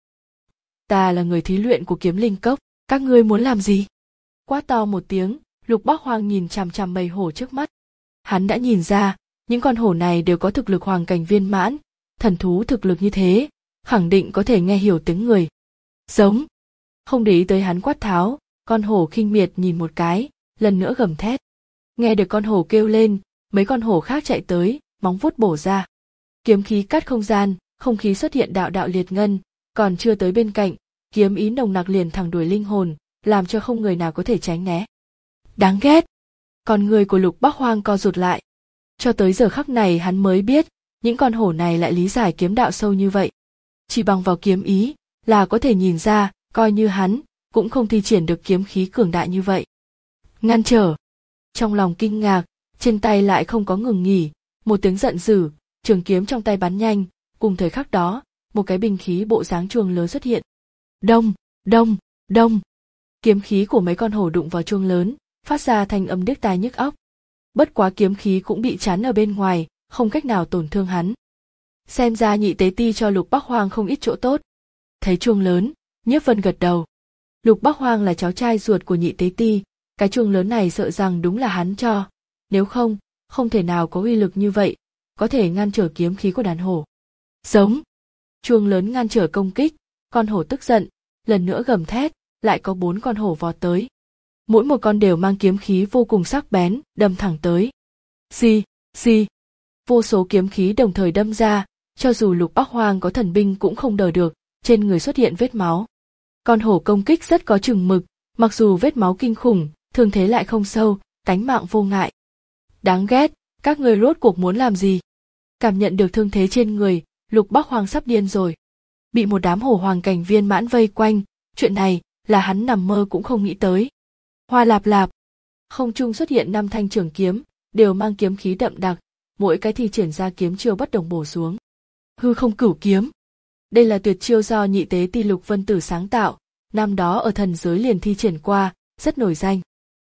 Ta là người thí luyện của Kiếm Linh Cốc, các ngươi muốn làm gì? Quát to một tiếng, Lục Bắc Hoang nhìn chằm chằm bầy hổ trước mắt. Hắn đã nhìn ra, những con hổ này đều có thực lực hoàng cảnh viên mãn, thần thú thực lực như thế, khẳng định có thể nghe hiểu tiếng người. Giống. Không để ý tới hắn quát tháo, con hổ khinh miệt nhìn một cái, lần nữa gầm thét. Nghe được con hổ kêu lên, mấy con hổ khác chạy tới, móng vuốt bổ ra. Kiếm khí cắt không gian, không khí xuất hiện đạo đạo liệt ngân, còn chưa tới bên cạnh, kiếm ý nồng nặc liền thẳng đuổi linh hồn, làm cho không người nào có thể tránh né. Đáng ghét. Con người của Lục Bắc Hoang co rụt lại. Cho tới giờ khắc này hắn mới biết, những con hổ này lại lý giải kiếm đạo sâu như vậy. Chỉ bằng vào kiếm ý, là có thể nhìn ra, coi như hắn, cũng không thi triển được kiếm khí cường đại như vậy. Ngăn trở. Trong lòng kinh ngạc, trên tay lại không có ngừng nghỉ, một tiếng giận dữ, trường kiếm trong tay bắn nhanh, cùng thời khắc đó, một cái binh khí bộ dáng chuông lớn xuất hiện. Đông, đông, đông. Kiếm khí của mấy con hổ đụng vào chuông lớn, phát ra thanh âm điếc tai nhức óc. Bất quá kiếm khí cũng bị chắn ở bên ngoài, không cách nào tổn thương hắn. Xem ra nhị tế ti cho Lục Bắc Hoang không ít chỗ tốt. Thấy chuông lớn, Nhiếp Vân gật đầu. Lục Bắc Hoang là cháu trai ruột của nhị tế ti, cái chuông lớn này sợ rằng đúng là hắn cho, nếu không, không thể nào có uy lực như vậy, có thể ngăn trở kiếm khí của đàn hổ. Giống. Chuông lớn ngăn trở công kích, con hổ tức giận, lần nữa gầm thét, lại có bốn con hổ vọt tới. Mỗi một con đều mang kiếm khí vô cùng sắc bén, đâm thẳng tới. Xì, xì. Vô số kiếm khí đồng thời đâm ra, cho dù Lục Bắc Hoang có thần binh cũng không đỡ được, trên người xuất hiện vết máu. Con hổ công kích rất có chừng mực, mặc dù vết máu kinh khủng, thương thế lại không sâu, tánh mạng vô ngại. Đáng ghét, các người rốt cuộc muốn làm gì? Cảm nhận được thương thế trên người, Lục Bắc Hoang sắp điên rồi. Bị một đám hổ hoàng cảnh viên mãn vây quanh, chuyện này là hắn nằm mơ cũng không nghĩ tới. Hoa lạp lạp. Không trung xuất hiện năm thanh trường kiếm, đều mang kiếm khí đậm đặc, mỗi cái thi triển ra kiếm chiêu bất đồng bổ xuống. Hư không cửu kiếm. Đây là tuyệt chiêu do nhị tế ti Lục Vân Tử sáng tạo, năm đó ở thần giới liền thi triển qua, rất nổi danh.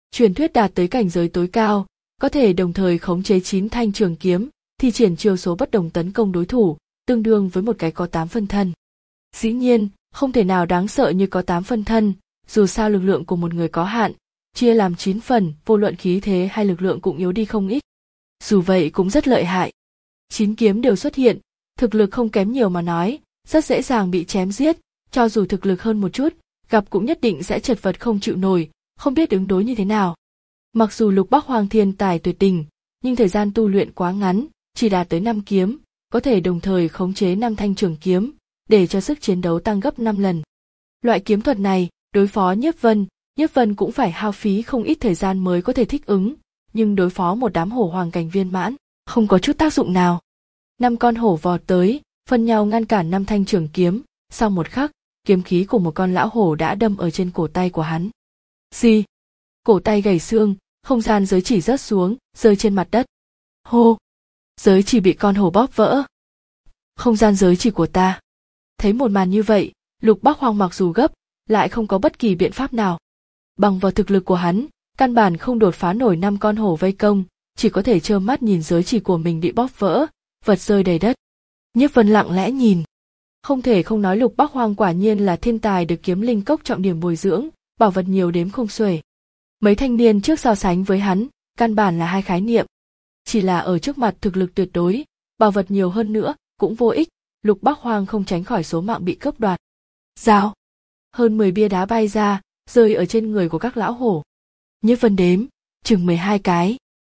Truyền thuyết đạt tới cảnh giới tối cao, có thể đồng thời khống chế chín thanh trường kiếm, thi triển chiêu số bất đồng tấn công đối thủ, tương đương với một cái có tám phân thân. Dĩ nhiên, không thể nào đáng sợ như có tám phân thân, dù sao lực lượng của một người có hạn, chia làm chín phần, vô luận khí thế hay lực lượng cũng yếu đi không ít. Dù vậy cũng rất lợi hại. Chín kiếm đều xuất hiện, thực lực không kém nhiều mà nói, rất dễ dàng bị chém giết, cho dù thực lực hơn một chút, gặp cũng nhất định sẽ chật vật không chịu nổi, không biết ứng đối như thế nào. Mặc dù Lục Bắc Hoàng thiên tài tuyệt đỉnh, nhưng thời gian tu luyện quá ngắn, chỉ đạt tới năm kiếm, có thể đồng thời khống chế năm thanh trường kiếm, để cho sức chiến đấu tăng gấp năm lần. Loại kiếm thuật này, đối phó Nhiếp Vân, Nhiếp Vân cũng phải hao phí không ít thời gian mới có thể thích ứng, nhưng đối phó một đám hổ hoàng cảnh viên mãn, không có chút tác dụng nào. Năm con hổ vọt tới, phân nhau ngăn cản năm thanh trường kiếm, sau một khắc, kiếm khí của một con lão hổ đã đâm ở trên cổ tay của hắn. Gì? Cổ tay gãy xương, không gian giới chỉ rớt xuống, rơi trên mặt đất. Hô! Giới chỉ bị con hổ bóp vỡ. Không gian giới chỉ của ta. Thấy một màn như vậy, Lục Bắc Hoàng mặc dù gấp, lại không có bất kỳ biện pháp nào. Bằng vào thực lực của hắn, căn bản không đột phá nổi năm con hổ vây công, chỉ có thể trơ mắt nhìn giới chỉ của mình bị bóp vỡ, vật rơi đầy đất. Nhiếp Vân lặng lẽ nhìn. Không thể không nói Lục Bắc Hoàng quả nhiên là thiên tài được Kiếm Linh Cốc trọng điểm bồi dưỡng, bảo vật nhiều đếm không xuể. Mấy thanh niên trước so sánh với hắn, căn bản là hai khái niệm. Chỉ là ở trước mặt thực lực tuyệt đối, bảo vật nhiều hơn nữa, cũng vô ích, Lục Bắc Hoàng không tránh khỏi số mạng bị cướp đoạt. Rào! Hơn mười bia đá bay ra, rơi ở trên người của các lão hổ. Nhiếp Vân đếm, chừng mười hai cái.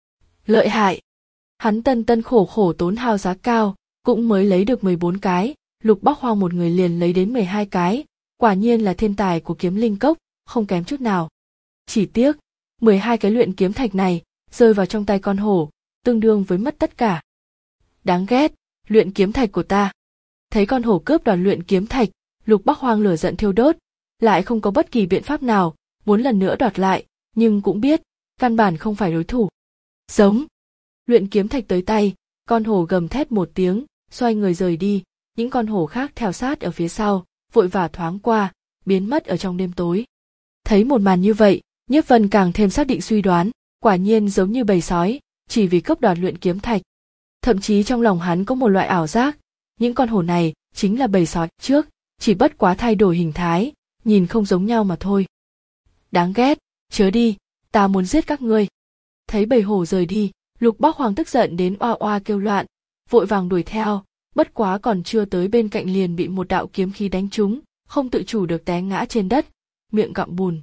Lợi hại! Hắn tân tân khổ khổ tốn hao giá cao, cũng mới lấy được mười bốn cái, Lục Bắc Hoàng một người liền lấy đến mười hai cái, quả nhiên là thiên tài của Kiếm Linh Cốc, không kém chút nào. Chỉ tiếc, mười hai cái luyện kiếm thạch này, rơi vào trong tay con hổ, tương đương với mất tất cả. Đáng ghét, luyện kiếm thạch của ta. Thấy con hổ cướp đoạt luyện kiếm thạch, Lục Bắc Hoàng lửa giận thiêu đốt, lại không có bất kỳ biện pháp nào, muốn lần nữa đoạt lại, nhưng cũng biết, căn bản không phải đối thủ. Giống. Luyện kiếm thạch tới tay, con hổ gầm thét một tiếng, xoay người rời đi, những con hổ khác theo sát ở phía sau, vội vã thoáng qua, biến mất ở trong đêm tối. Thấy một màn như vậy, Nhiếp Vân càng thêm xác định suy đoán, quả nhiên giống như bầy sói, chỉ vì cướp đoạt luyện kiếm thạch. Thậm chí trong lòng hắn có một loại ảo giác, những con hổ này chính là bầy sói trước, chỉ bất quá thay đổi hình thái, nhìn không giống nhau mà thôi. Đáng ghét, chớ đi, ta muốn giết các ngươi. Thấy bầy hổ rời đi, Lục Bắc Hoàng tức giận đến oa oa kêu loạn, vội vàng đuổi theo, bất quá còn chưa tới bên cạnh liền bị một đạo kiếm khí đánh trúng, không tự chủ được té ngã trên đất, miệng gặm bùn.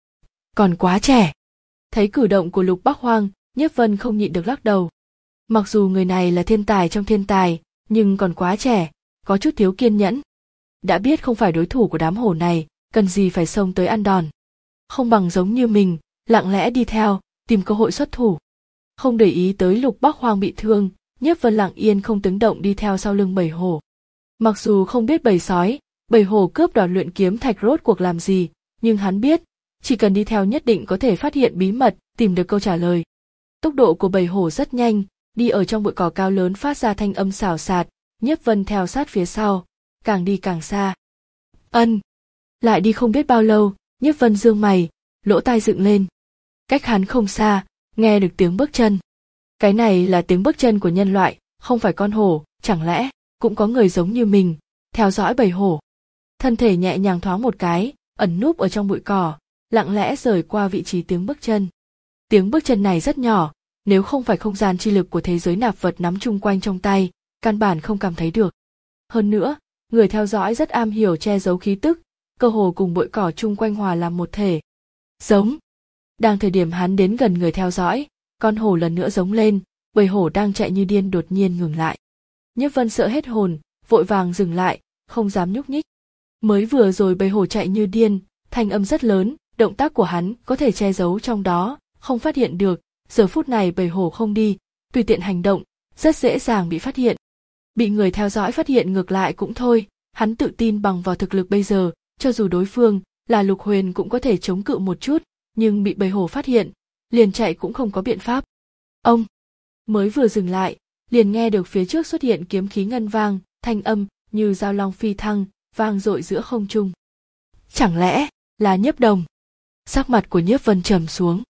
Còn quá trẻ. Thấy cử động của Lục Bắc Hoàng, Nhiếp Vân không nhịn được lắc đầu. Mặc dù người này là thiên tài trong thiên tài, nhưng còn quá trẻ, có chút thiếu kiên nhẫn. Đã biết không phải đối thủ của đám hổ này, cần gì phải xông tới ăn đòn. Không bằng giống như mình, lặng lẽ đi theo, tìm cơ hội xuất thủ. Không để ý tới Lục Bắc Hoàng bị thương, Nhiếp Vân lặng yên không tiếng động đi theo sau lưng bầy hổ. Mặc dù không biết bầy sói, bầy hổ cướp đoạt luyện kiếm thạch rốt cuộc làm gì, nhưng hắn biết, chỉ cần đi theo nhất định có thể phát hiện bí mật, tìm được câu trả lời. Tốc độ của bầy hổ rất nhanh, đi ở trong bụi cỏ cao lớn phát ra thanh âm xào xạc, Nhiếp Vân theo sát phía sau, càng đi càng xa. Ân, lại đi không biết bao lâu, Nhiếp Vân giương mày, lỗ tai dựng lên. Cách hắn không xa, nghe được tiếng bước chân. Cái này là tiếng bước chân của nhân loại, không phải con hổ, chẳng lẽ cũng có người giống như mình, theo dõi bầy hổ. Thân thể nhẹ nhàng thoáng một cái, ẩn núp ở trong bụi cỏ, lặng lẽ rời qua vị trí tiếng bước chân. Tiếng bước chân này rất nhỏ, nếu không phải không gian chi lực của thế giới nạp vật nắm chung quanh trong tay, căn bản không cảm thấy được. Hơn nữa, người theo dõi rất am hiểu che giấu khí tức, cơ hồ cùng bụi cỏ chung quanh hòa làm một thể. Giống. Đang thời điểm hắn đến gần người theo dõi, con hổ lần nữa giống lên, bầy hổ đang chạy như điên đột nhiên ngừng lại. Nhiếp Vân sợ hết hồn, vội vàng dừng lại, không dám nhúc nhích. Mới vừa rồi bầy hổ chạy như điên, thanh âm rất lớn, động tác của hắn có thể che giấu trong đó, không phát hiện được. Giờ phút này bầy hổ không đi, tùy tiện hành động, rất dễ dàng bị phát hiện. Bị người theo dõi phát hiện ngược lại cũng thôi, hắn tự tin bằng vào thực lực bây giờ, cho dù đối phương là Lục Huyền cũng có thể chống cự một chút, nhưng bị bầy hổ phát hiện, liền chạy cũng không có biện pháp. Ông mới vừa dừng lại, liền nghe được phía trước xuất hiện kiếm khí ngân vang, thanh âm như dao long phi thăng, vang dội giữa không trung. Chẳng lẽ là Nhiếp Đồng? Sắc mặt của Nhiếp Vân trầm xuống.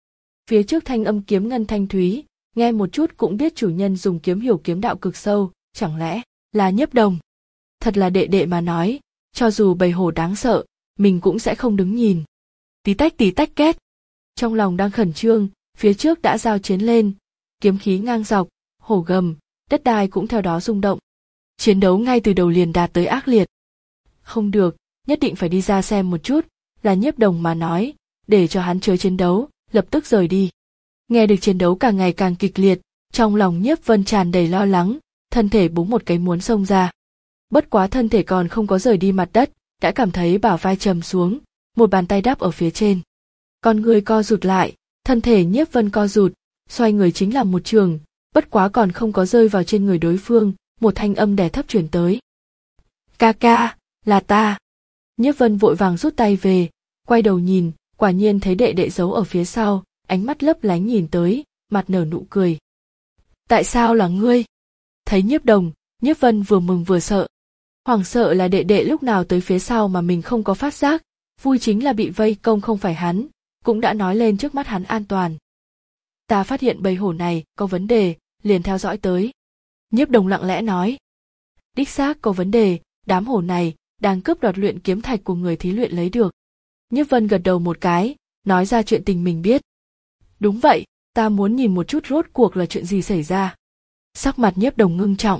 Phía trước thanh âm kiếm ngân thanh thúy, nghe một chút cũng biết chủ nhân dùng kiếm hiểu kiếm đạo cực sâu, chẳng lẽ là Nhiếp Đồng. Thật là đệ đệ mà nói, cho dù bầy hổ đáng sợ, mình cũng sẽ không đứng nhìn. Tí tách tí tách két. Trong lòng đang khẩn trương, phía trước đã giao chiến lên, kiếm khí ngang dọc, hổ gầm, đất đai cũng theo đó rung động. Chiến đấu ngay từ đầu liền đạt tới ác liệt. Không được, nhất định phải đi ra xem một chút, là Nhiếp Đồng mà nói, để cho hắn chớ chiến đấu, lập tức rời đi. Nghe được chiến đấu càng ngày càng kịch liệt, trong lòng Nhiếp Vân tràn đầy lo lắng, thân thể búng một cái muốn xông ra. Bất quá thân thể còn không có rời đi mặt đất, đã cảm thấy bả vai trầm xuống, một bàn tay đáp ở phía trên. Con người co rụt lại, thân thể Nhiếp Vân co rụt, xoay người chính là một trường, bất quá còn không có rơi vào trên người đối phương, một thanh âm đè thấp truyền tới. Ca ca, là ta. Nhiếp Vân vội vàng rút tay về, quay đầu nhìn, quả nhiên thấy đệ đệ giấu ở phía sau, ánh mắt lấp lánh nhìn tới, mặt nở nụ cười. Tại sao là ngươi? Thấy Nhiếp Đồng, Nhiếp Vân vừa mừng vừa sợ. Hoảng sợ là đệ đệ lúc nào tới phía sau mà mình không có phát giác, vui chính là bị vây công không phải hắn, cũng đã nói lên trước mắt hắn an toàn. Ta phát hiện bầy hổ này có vấn đề, liền theo dõi tới. Nhiếp Đồng lặng lẽ nói. Đích xác có vấn đề, đám hổ này đang cướp đoạt luyện kiếm thạch của người thí luyện lấy được. Nhiếp Vân gật đầu một cái, nói ra chuyện tình mình biết. Đúng vậy, ta muốn nhìn một chút rốt cuộc là chuyện gì xảy ra. Sắc mặt Nhiếp Đồng ngưng trọng.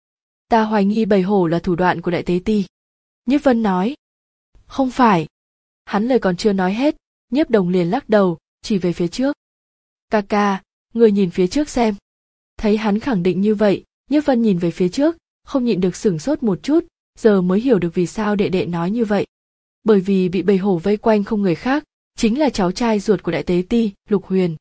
Ta hoài nghi bầy hổ là thủ đoạn của Đại Tế Ti. Nhiếp Vân nói. Không phải. Hắn lời còn chưa nói hết, Nhiếp Đồng liền lắc đầu, chỉ về phía trước. Ca ca, người nhìn phía trước xem. Thấy hắn khẳng định như vậy, Nhiếp Vân nhìn về phía trước, không nhịn được sửng sốt một chút, giờ mới hiểu được vì sao đệ đệ nói như vậy. Bởi vì bị bầy hổ vây quanh không người khác, chính là cháu trai ruột của Đại Tế Ti, Lục Huyền.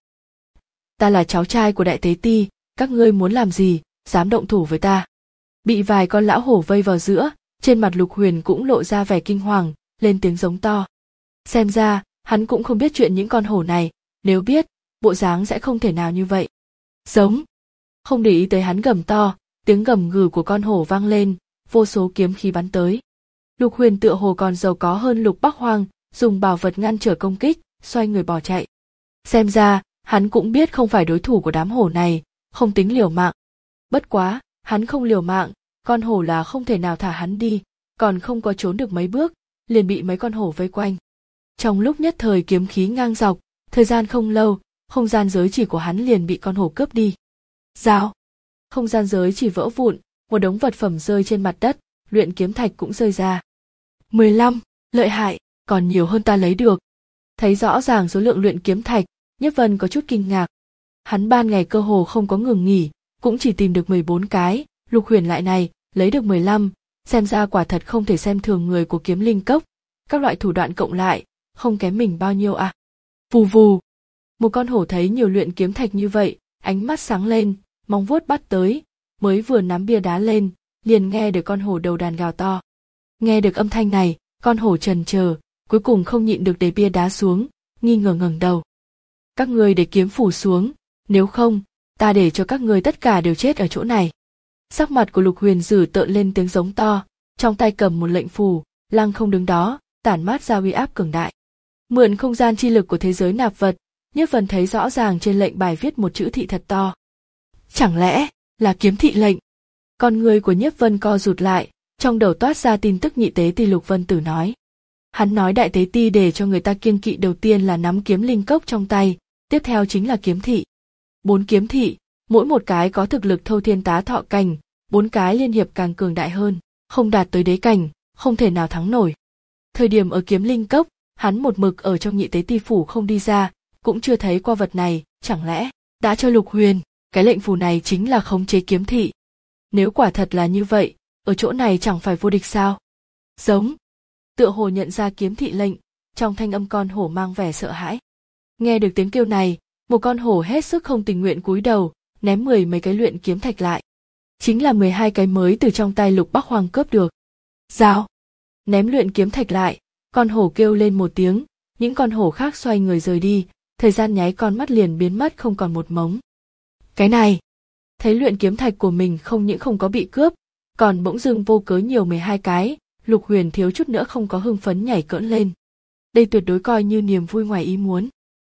Ta là cháu trai của Đại Tế Ti, các ngươi muốn làm gì, dám động thủ với ta. Bị vài con lão hổ vây vào giữa, trên mặt Lục Huyền cũng lộ ra vẻ kinh hoàng, lên tiếng giống to. Xem ra, hắn cũng không biết chuyện những con hổ này, nếu biết, bộ dáng sẽ không thể nào như vậy. Giống. Không để ý tới hắn gầm to, tiếng gầm gừ của con hổ vang lên, vô số kiếm khí bắn tới. Lục Huyền tựa hồ còn giàu có hơn Lục Bắc Hoang, dùng bảo vật ngăn trở công kích, xoay người bỏ chạy. Xem ra, hắn cũng biết không phải đối thủ của đám hổ này, không tính liều mạng. Bất quá, hắn không liều mạng, con hổ là không thể nào thả hắn đi, còn không có trốn được mấy bước, liền bị mấy con hổ vây quanh. Trong lúc nhất thời kiếm khí ngang dọc, thời gian không lâu, không gian giới chỉ của hắn liền bị con hổ cướp đi. Rào! Không gian giới chỉ vỡ vụn, một đống vật phẩm rơi trên mặt đất, luyện kiếm thạch cũng rơi ra. mười lăm, lợi hại, còn nhiều hơn ta lấy được. Thấy rõ ràng số lượng luyện kiếm thạch, Nhiếp Vân có chút kinh ngạc. Hắn ban ngày cơ hồ không có ngừng nghỉ, cũng chỉ tìm được mười bốn cái, Lục Huyền lại này, lấy được mười lăm, xem ra quả thật không thể xem thường người của Kiếm Linh Cốc, các loại thủ đoạn cộng lại, không kém mình bao nhiêu à. Vù vù. Một con hổ thấy nhiều luyện kiếm thạch như vậy, ánh mắt sáng lên, móng vuốt bắt tới, mới vừa nắm bia đá lên, liền nghe được con hổ đầu đàn gào to. Nghe được âm thanh này, con hổ trần chờ, cuối cùng không nhịn được để bia đá xuống, nghi ngờ ngẩng đầu. Các ngươi để kiếm phủ xuống, nếu không, ta để cho các ngươi tất cả đều chết ở chỗ này. Sắc mặt của Lục Huyền dữ tợn lên tiếng giống to, trong tay cầm một lệnh phù, lăng không đứng đó, tản mát ra uy áp cường đại. Mượn không gian chi lực của thế giới nạp vật, Nhiếp Vân thấy rõ ràng trên lệnh bài viết một chữ thị thật to. Chẳng lẽ là kiếm thị lệnh? Con người của Nhiếp Vân co rụt lại, trong đầu toát ra tin tức nhị tế ti Lục Vân Tử nói. Hắn nói Đại Tế Ti để cho người ta kiêng kỵ đầu tiên là nắm kiếm linh cốc trong tay, tiếp theo chính là kiếm thị. Bốn kiếm thị, mỗi một cái có thực lực thâu thiên tá thọ cảnh, bốn cái liên hiệp càng cường đại hơn, không đạt tới đế cảnh, không thể nào thắng nổi. Thời điểm ở kiếm linh cốc, hắn một mực ở trong nhị tế ti phủ không đi ra, cũng chưa thấy qua vật này, chẳng lẽ đã cho Lục Huyền, cái lệnh phù này chính là khống chế kiếm thị. Nếu quả thật là như vậy, ở chỗ này chẳng phải vô địch sao? Giống. Tựa hồ nhận ra kiếm thị lệnh, trong thanh âm con hổ mang vẻ sợ hãi. Nghe được tiếng kêu này, một con hổ hết sức không tình nguyện cúi đầu, ném mười mấy cái luyện kiếm thạch lại. Chính là mười hai cái mới từ trong tay Lục Bắc Hoang cướp được. Rào. Ném luyện kiếm thạch lại, con hổ kêu lên một tiếng, những con hổ khác xoay người rời đi, thời gian nháy con mắt liền biến mất không còn một mống. Cái này, thấy luyện kiếm thạch của mình không những không có bị cướp, còn bỗng dưng vô cớ nhiều mười hai cái, Lục Huyền thiếu chút nữa không có hưng phấn nhảy cỡn lên. Đây tuyệt đối coi như niềm vui ngoài ý muốn.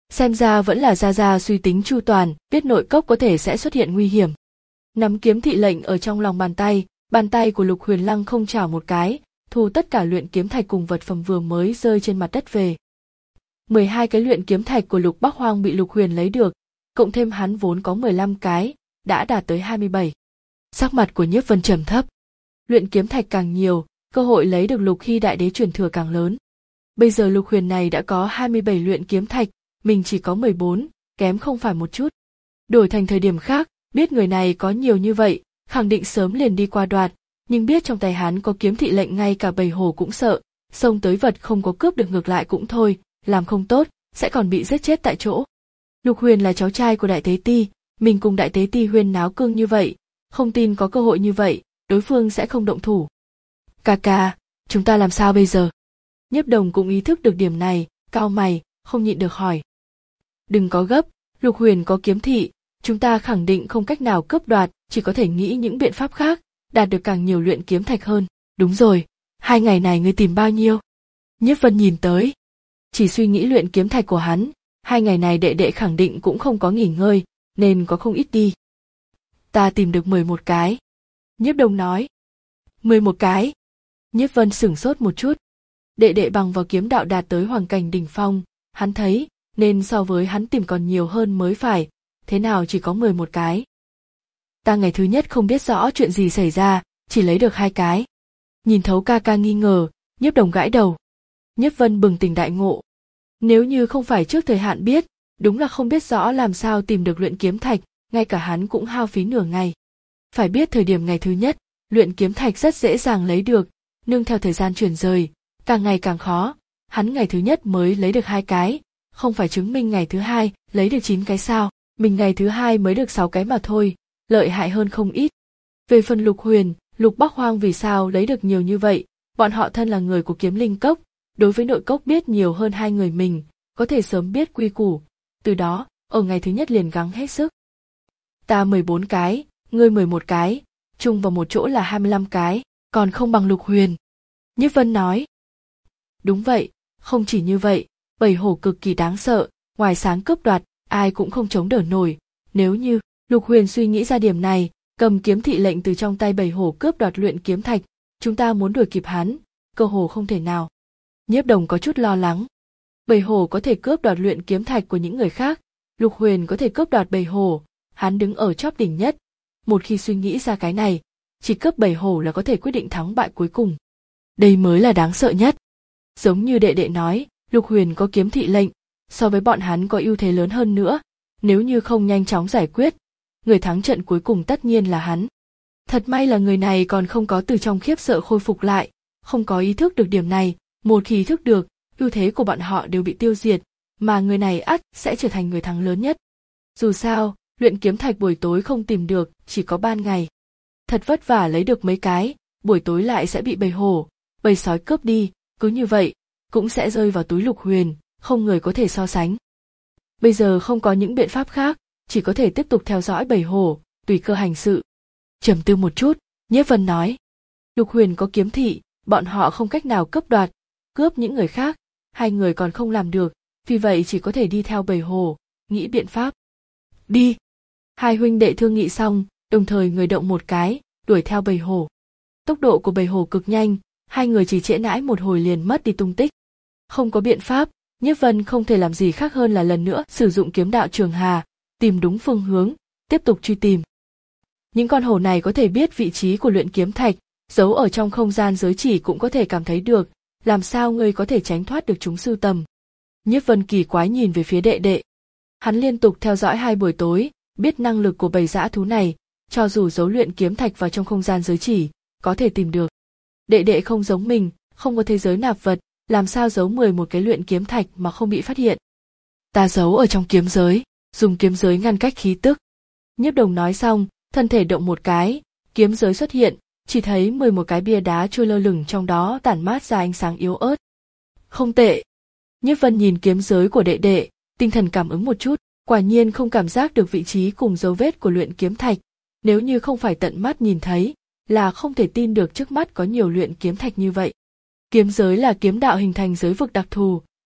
Xem ra vẫn là Gia Gia suy tính chu toàn, biết nội cốc có thể sẽ xuất hiện nguy hiểm. Nắm kiếm thị lệnh ở trong lòng bàn tay, bàn tay của Lục Huyền lăng không chảo một cái, thu tất cả luyện kiếm thạch cùng vật phẩm vừa mới rơi trên mặt đất về. mười hai cái luyện kiếm thạch của Lục Bắc Hoang bị Lục Huyền lấy được, cộng thêm hắn vốn có mười lăm cái, đã đạt tới hai mươi bảy. Sắc mặt của Nhiếp Vân trầm thấp. Luyện kiếm thạch càng nhiều, cơ hội lấy được Lục Hy đại đế truyền thừa càng lớn. Bây giờ Lục Huyền này đã có hai mươi bảy luyện kiếm thạch, mình chỉ có mười bốn, kém không phải một chút. Đổi thành thời điểm khác, biết người này có nhiều như vậy, khẳng định sớm liền đi qua đoạt, nhưng biết trong tay hắn có kiếm thị lệnh ngay cả bầy hổ cũng sợ, xông tới vật không có cướp được ngược lại cũng thôi, làm không tốt, sẽ còn bị giết chết tại chỗ. Lục Huyền là cháu trai của Đại Tế Ti, mình cùng Đại Tế Ti huyên náo cương như vậy, không tin có cơ hội như vậy, đối phương sẽ không động thủ. Ca ca, chúng ta làm sao bây giờ? Nhiếp Đồng cũng ý thức được điểm này, cau mày, không nhịn được hỏi. Đừng có gấp, Lục Huyền có kiếm thị, chúng ta khẳng định không cách nào cướp đoạt, chỉ có thể nghĩ những biện pháp khác, đạt được càng nhiều luyện kiếm thạch hơn. Đúng rồi, hai ngày này ngươi tìm bao nhiêu? Nhiếp Vân nhìn tới, chỉ suy nghĩ luyện kiếm thạch của hắn, hai ngày này đệ đệ khẳng định cũng không có nghỉ ngơi, nên có không ít đi. Ta tìm được mười một cái. Nhiếp Đồng nói. mười một cái. Nhiếp Vân sửng sốt một chút. Đệ đệ bằng vào kiếm đạo đạt tới hoàng cảnh đỉnh phong, hắn thấy, nên so với hắn tìm còn nhiều hơn mới phải, thế nào chỉ có mười một cái. Ta ngày thứ nhất không biết rõ chuyện gì xảy ra, chỉ lấy được hai cái. Nhìn thấu ca ca nghi ngờ, Nhiếp Đồng gãi đầu. Nhiếp Vân bừng tỉnh đại ngộ. Nếu như không phải trước thời hạn biết, đúng là không biết rõ làm sao tìm được luyện kiếm thạch, ngay cả hắn cũng hao phí nửa ngày. Phải biết thời điểm ngày thứ nhất, luyện kiếm thạch rất dễ dàng lấy được, nhưng theo thời gian chuyển rời, càng ngày càng khó, hắn ngày thứ nhất mới lấy được hai cái, không phải chứng minh ngày thứ hai lấy được chín cái sao, mình ngày thứ hai mới được sáu cái mà thôi, lợi hại hơn không ít. Về phần Lục Huyền, Lục Bắc Hoang vì sao lấy được nhiều như vậy, bọn họ thân là người của Kiếm Linh Cốc, đối với nội cốc biết nhiều hơn hai người mình, có thể sớm biết quy củ, từ đó, ở ngày thứ nhất liền gắng hết sức. Ta mười bốn cái, ngươi mười một cái, chung vào một chỗ là hai mươi lăm cái, còn không bằng Lục Huyền. Nhiếp Vân nói. Đúng vậy, không chỉ như vậy, bầy hổ cực kỳ đáng sợ, ngoài sáng cướp đoạt, ai cũng không chống đỡ nổi, nếu như, Lục Huyền suy nghĩ ra điểm này, cầm kiếm thị lệnh từ trong tay bầy hổ cướp đoạt luyện kiếm thạch, chúng ta muốn đuổi kịp hắn, cơ hồ không thể nào. Nhiếp Đồng có chút lo lắng. Bầy hổ có thể cướp đoạt luyện kiếm thạch của những người khác, Lục Huyền có thể cướp đoạt bầy hổ, hắn đứng ở chóp đỉnh nhất. Một khi suy nghĩ ra cái này, chỉ cướp bầy hổ là có thể quyết định thắng bại cuối cùng. Đây mới là đáng sợ nhất. Giống như đệ đệ nói, Lục Huyền có kiếm thị lệnh, so với bọn hắn có ưu thế lớn hơn nữa, nếu như không nhanh chóng giải quyết, người thắng trận cuối cùng tất nhiên là hắn. Thật may là người này còn không có từ trong khiếp sợ khôi phục lại, không có ý thức được điểm này, một khi ý thức được, ưu thế của bọn họ đều bị tiêu diệt, mà người này ắt sẽ trở thành người thắng lớn nhất. Dù sao, luyện kiếm thạch buổi tối không tìm được, chỉ có ban ngày. Thật vất vả lấy được mấy cái, buổi tối lại sẽ bị bầy hổ, bầy sói cướp đi, cứ như vậy, cũng sẽ rơi vào túi Lục Huyền, không người có thể so sánh. Bây giờ không có những biện pháp khác, chỉ có thể tiếp tục theo dõi bầy hổ, tùy cơ hành sự. Trầm tư một chút, Nhiếp Vân nói. Lục Huyền có kiếm thị, bọn họ không cách nào cướp đoạt, cướp những người khác, hai người còn không làm được, vì vậy chỉ có thể đi theo bầy hổ, nghĩ biện pháp. Đi! Hai huynh đệ thương nghị xong, đồng thời người động một cái, đuổi theo bầy hổ. Tốc độ của bầy hổ cực nhanh, hai người chỉ trễ nãi một hồi liền mất đi tung tích. Không có biện pháp, Nhiếp Vân không thể làm gì khác hơn là lần nữa sử dụng kiếm đạo Trường Hà, tìm đúng phương hướng, tiếp tục truy tìm. Những con hổ này có thể biết vị trí của luyện kiếm thạch, giấu ở trong không gian giới chỉ cũng có thể cảm thấy được, làm sao ngươi có thể tránh thoát được chúng sưu tầm. Nhiếp Vân kỳ quái nhìn về phía đệ đệ. Hắn liên tục theo dõi hai buổi tối, biết năng lực của bầy dã thú này, cho dù giấu luyện kiếm thạch vào trong không gian giới chỉ, có thể tìm được. Đệ đệ không giống mình, không có thế giới nạp vật, làm sao giấu mười một cái luyện kiếm thạch mà không bị phát hiện. Ta giấu ở trong kiếm giới, dùng kiếm giới ngăn cách khí tức. Nhiếp Đồng nói xong, thân thể động một cái, kiếm giới xuất hiện, chỉ thấy mười một cái bia đá trôi lơ lửng trong đó tản mát ra ánh sáng yếu ớt. Không tệ. Nhiếp Vân nhìn kiếm giới của đệ đệ, tinh thần cảm ứng một chút, quả nhiên không cảm giác được vị trí cùng dấu vết của luyện kiếm thạch. Nếu như không phải tận mắt nhìn thấy, là không thể tin được trước mắt có nhiều luyện kiếm thạch như vậy. Kiếm giới là kiếm đạo hình thành giới vực đặc thù,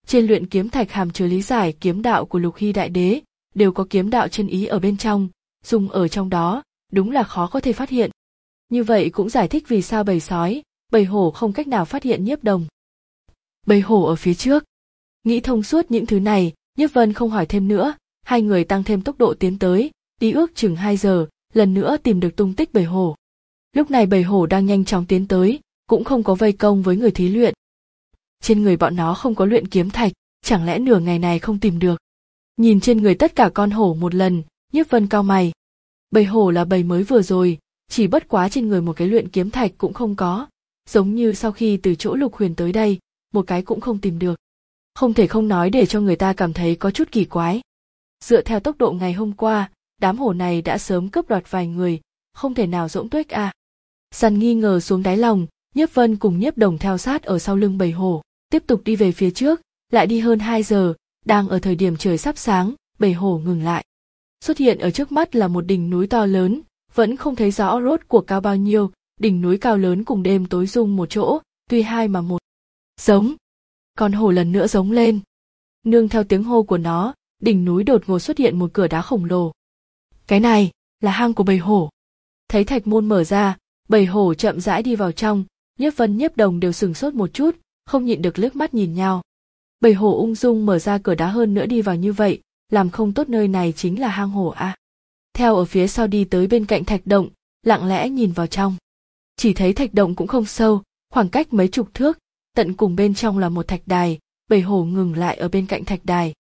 Trên luyện kiếm thạch hàm chứa lý giải kiếm đạo của Lục Hy đại đế, đều có kiếm đạo chân ý ở bên trong, dùng ở trong đó, đúng là khó có thể phát hiện. Như vậy cũng giải thích vì sao bầy sói, bầy hổ không cách nào phát hiện Nhiếp Đồng. Bầy hổ ở phía trước. Nghĩ thông suốt những thứ này, Nhiếp Vân không hỏi thêm nữa, hai người tăng thêm tốc độ tiến tới, đi ước chừng hai giờ, lần nữa tìm được tung tích bầy hổ. Lúc này bầy hổ đang nhanh chóng tiến tới, cũng không có vây công với người thí luyện. Trên người bọn nó không có luyện kiếm thạch, chẳng lẽ nửa ngày này không tìm được. Nhìn trên người tất cả con hổ một lần, Nhiếp Vân cau mày. Bầy hổ là bầy mới vừa rồi, chỉ bất quá trên người một cái luyện kiếm thạch cũng không có, giống như sau khi từ chỗ Lục Huyền tới đây, một cái cũng không tìm được. Không thể không nói để cho người ta cảm thấy có chút kỳ quái. Dựa theo tốc độ ngày hôm qua, đám hổ này đã sớm cướp đoạt vài người, không thể nào rỗng tuếch à. Dằn nghi ngờ xuống đáy lòng, Nhiếp Vân cùng Nhiếp Đồng theo sát ở sau lưng bầy hổ, tiếp tục đi về phía trước, lại đi hơn hai giờ, đang ở thời điểm trời sắp sáng, bầy hổ ngừng lại. Xuất hiện ở trước mắt là một đỉnh núi to lớn, vẫn không thấy rõ rốt cuộc cao bao nhiêu, đỉnh núi cao lớn cùng đêm tối dung một chỗ, tuy hai mà một. Giống. Con hổ lần nữa giống lên. Nương theo tiếng hô của nó, đỉnh núi đột ngột xuất hiện một cửa đá khổng lồ. Cái này là hang của bầy hổ. Thấy thạch môn mở ra, bầy hổ chậm rãi đi vào trong, Nhiếp Vân Nhiếp Đồng đều sửng sốt một chút, không nhịn được liếc mắt nhìn nhau. Bầy hổ ung dung mở ra cửa đá hơn nữa đi vào như vậy, làm không tốt nơi này chính là hang hổ à. Theo ở phía sau đi tới bên cạnh thạch động, lặng lẽ nhìn vào trong. Chỉ thấy thạch động cũng không sâu, khoảng cách mấy chục thước, tận cùng bên trong là một thạch đài, bầy hổ ngừng lại ở bên cạnh thạch đài.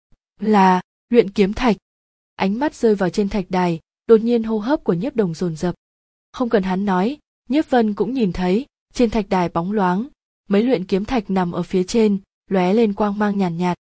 Là luyện kiếm thạch. Ánh mắt rơi vào trên thạch đài, đột nhiên hô hấp của Nhiếp Đồng dồn dập. Không cần hắn nói, Nhiếp Vân cũng nhìn thấy, trên thạch đài bóng loáng, mấy luyện kiếm thạch nằm ở phía trên, lóe lên quang mang nhàn nhạt, nhạt.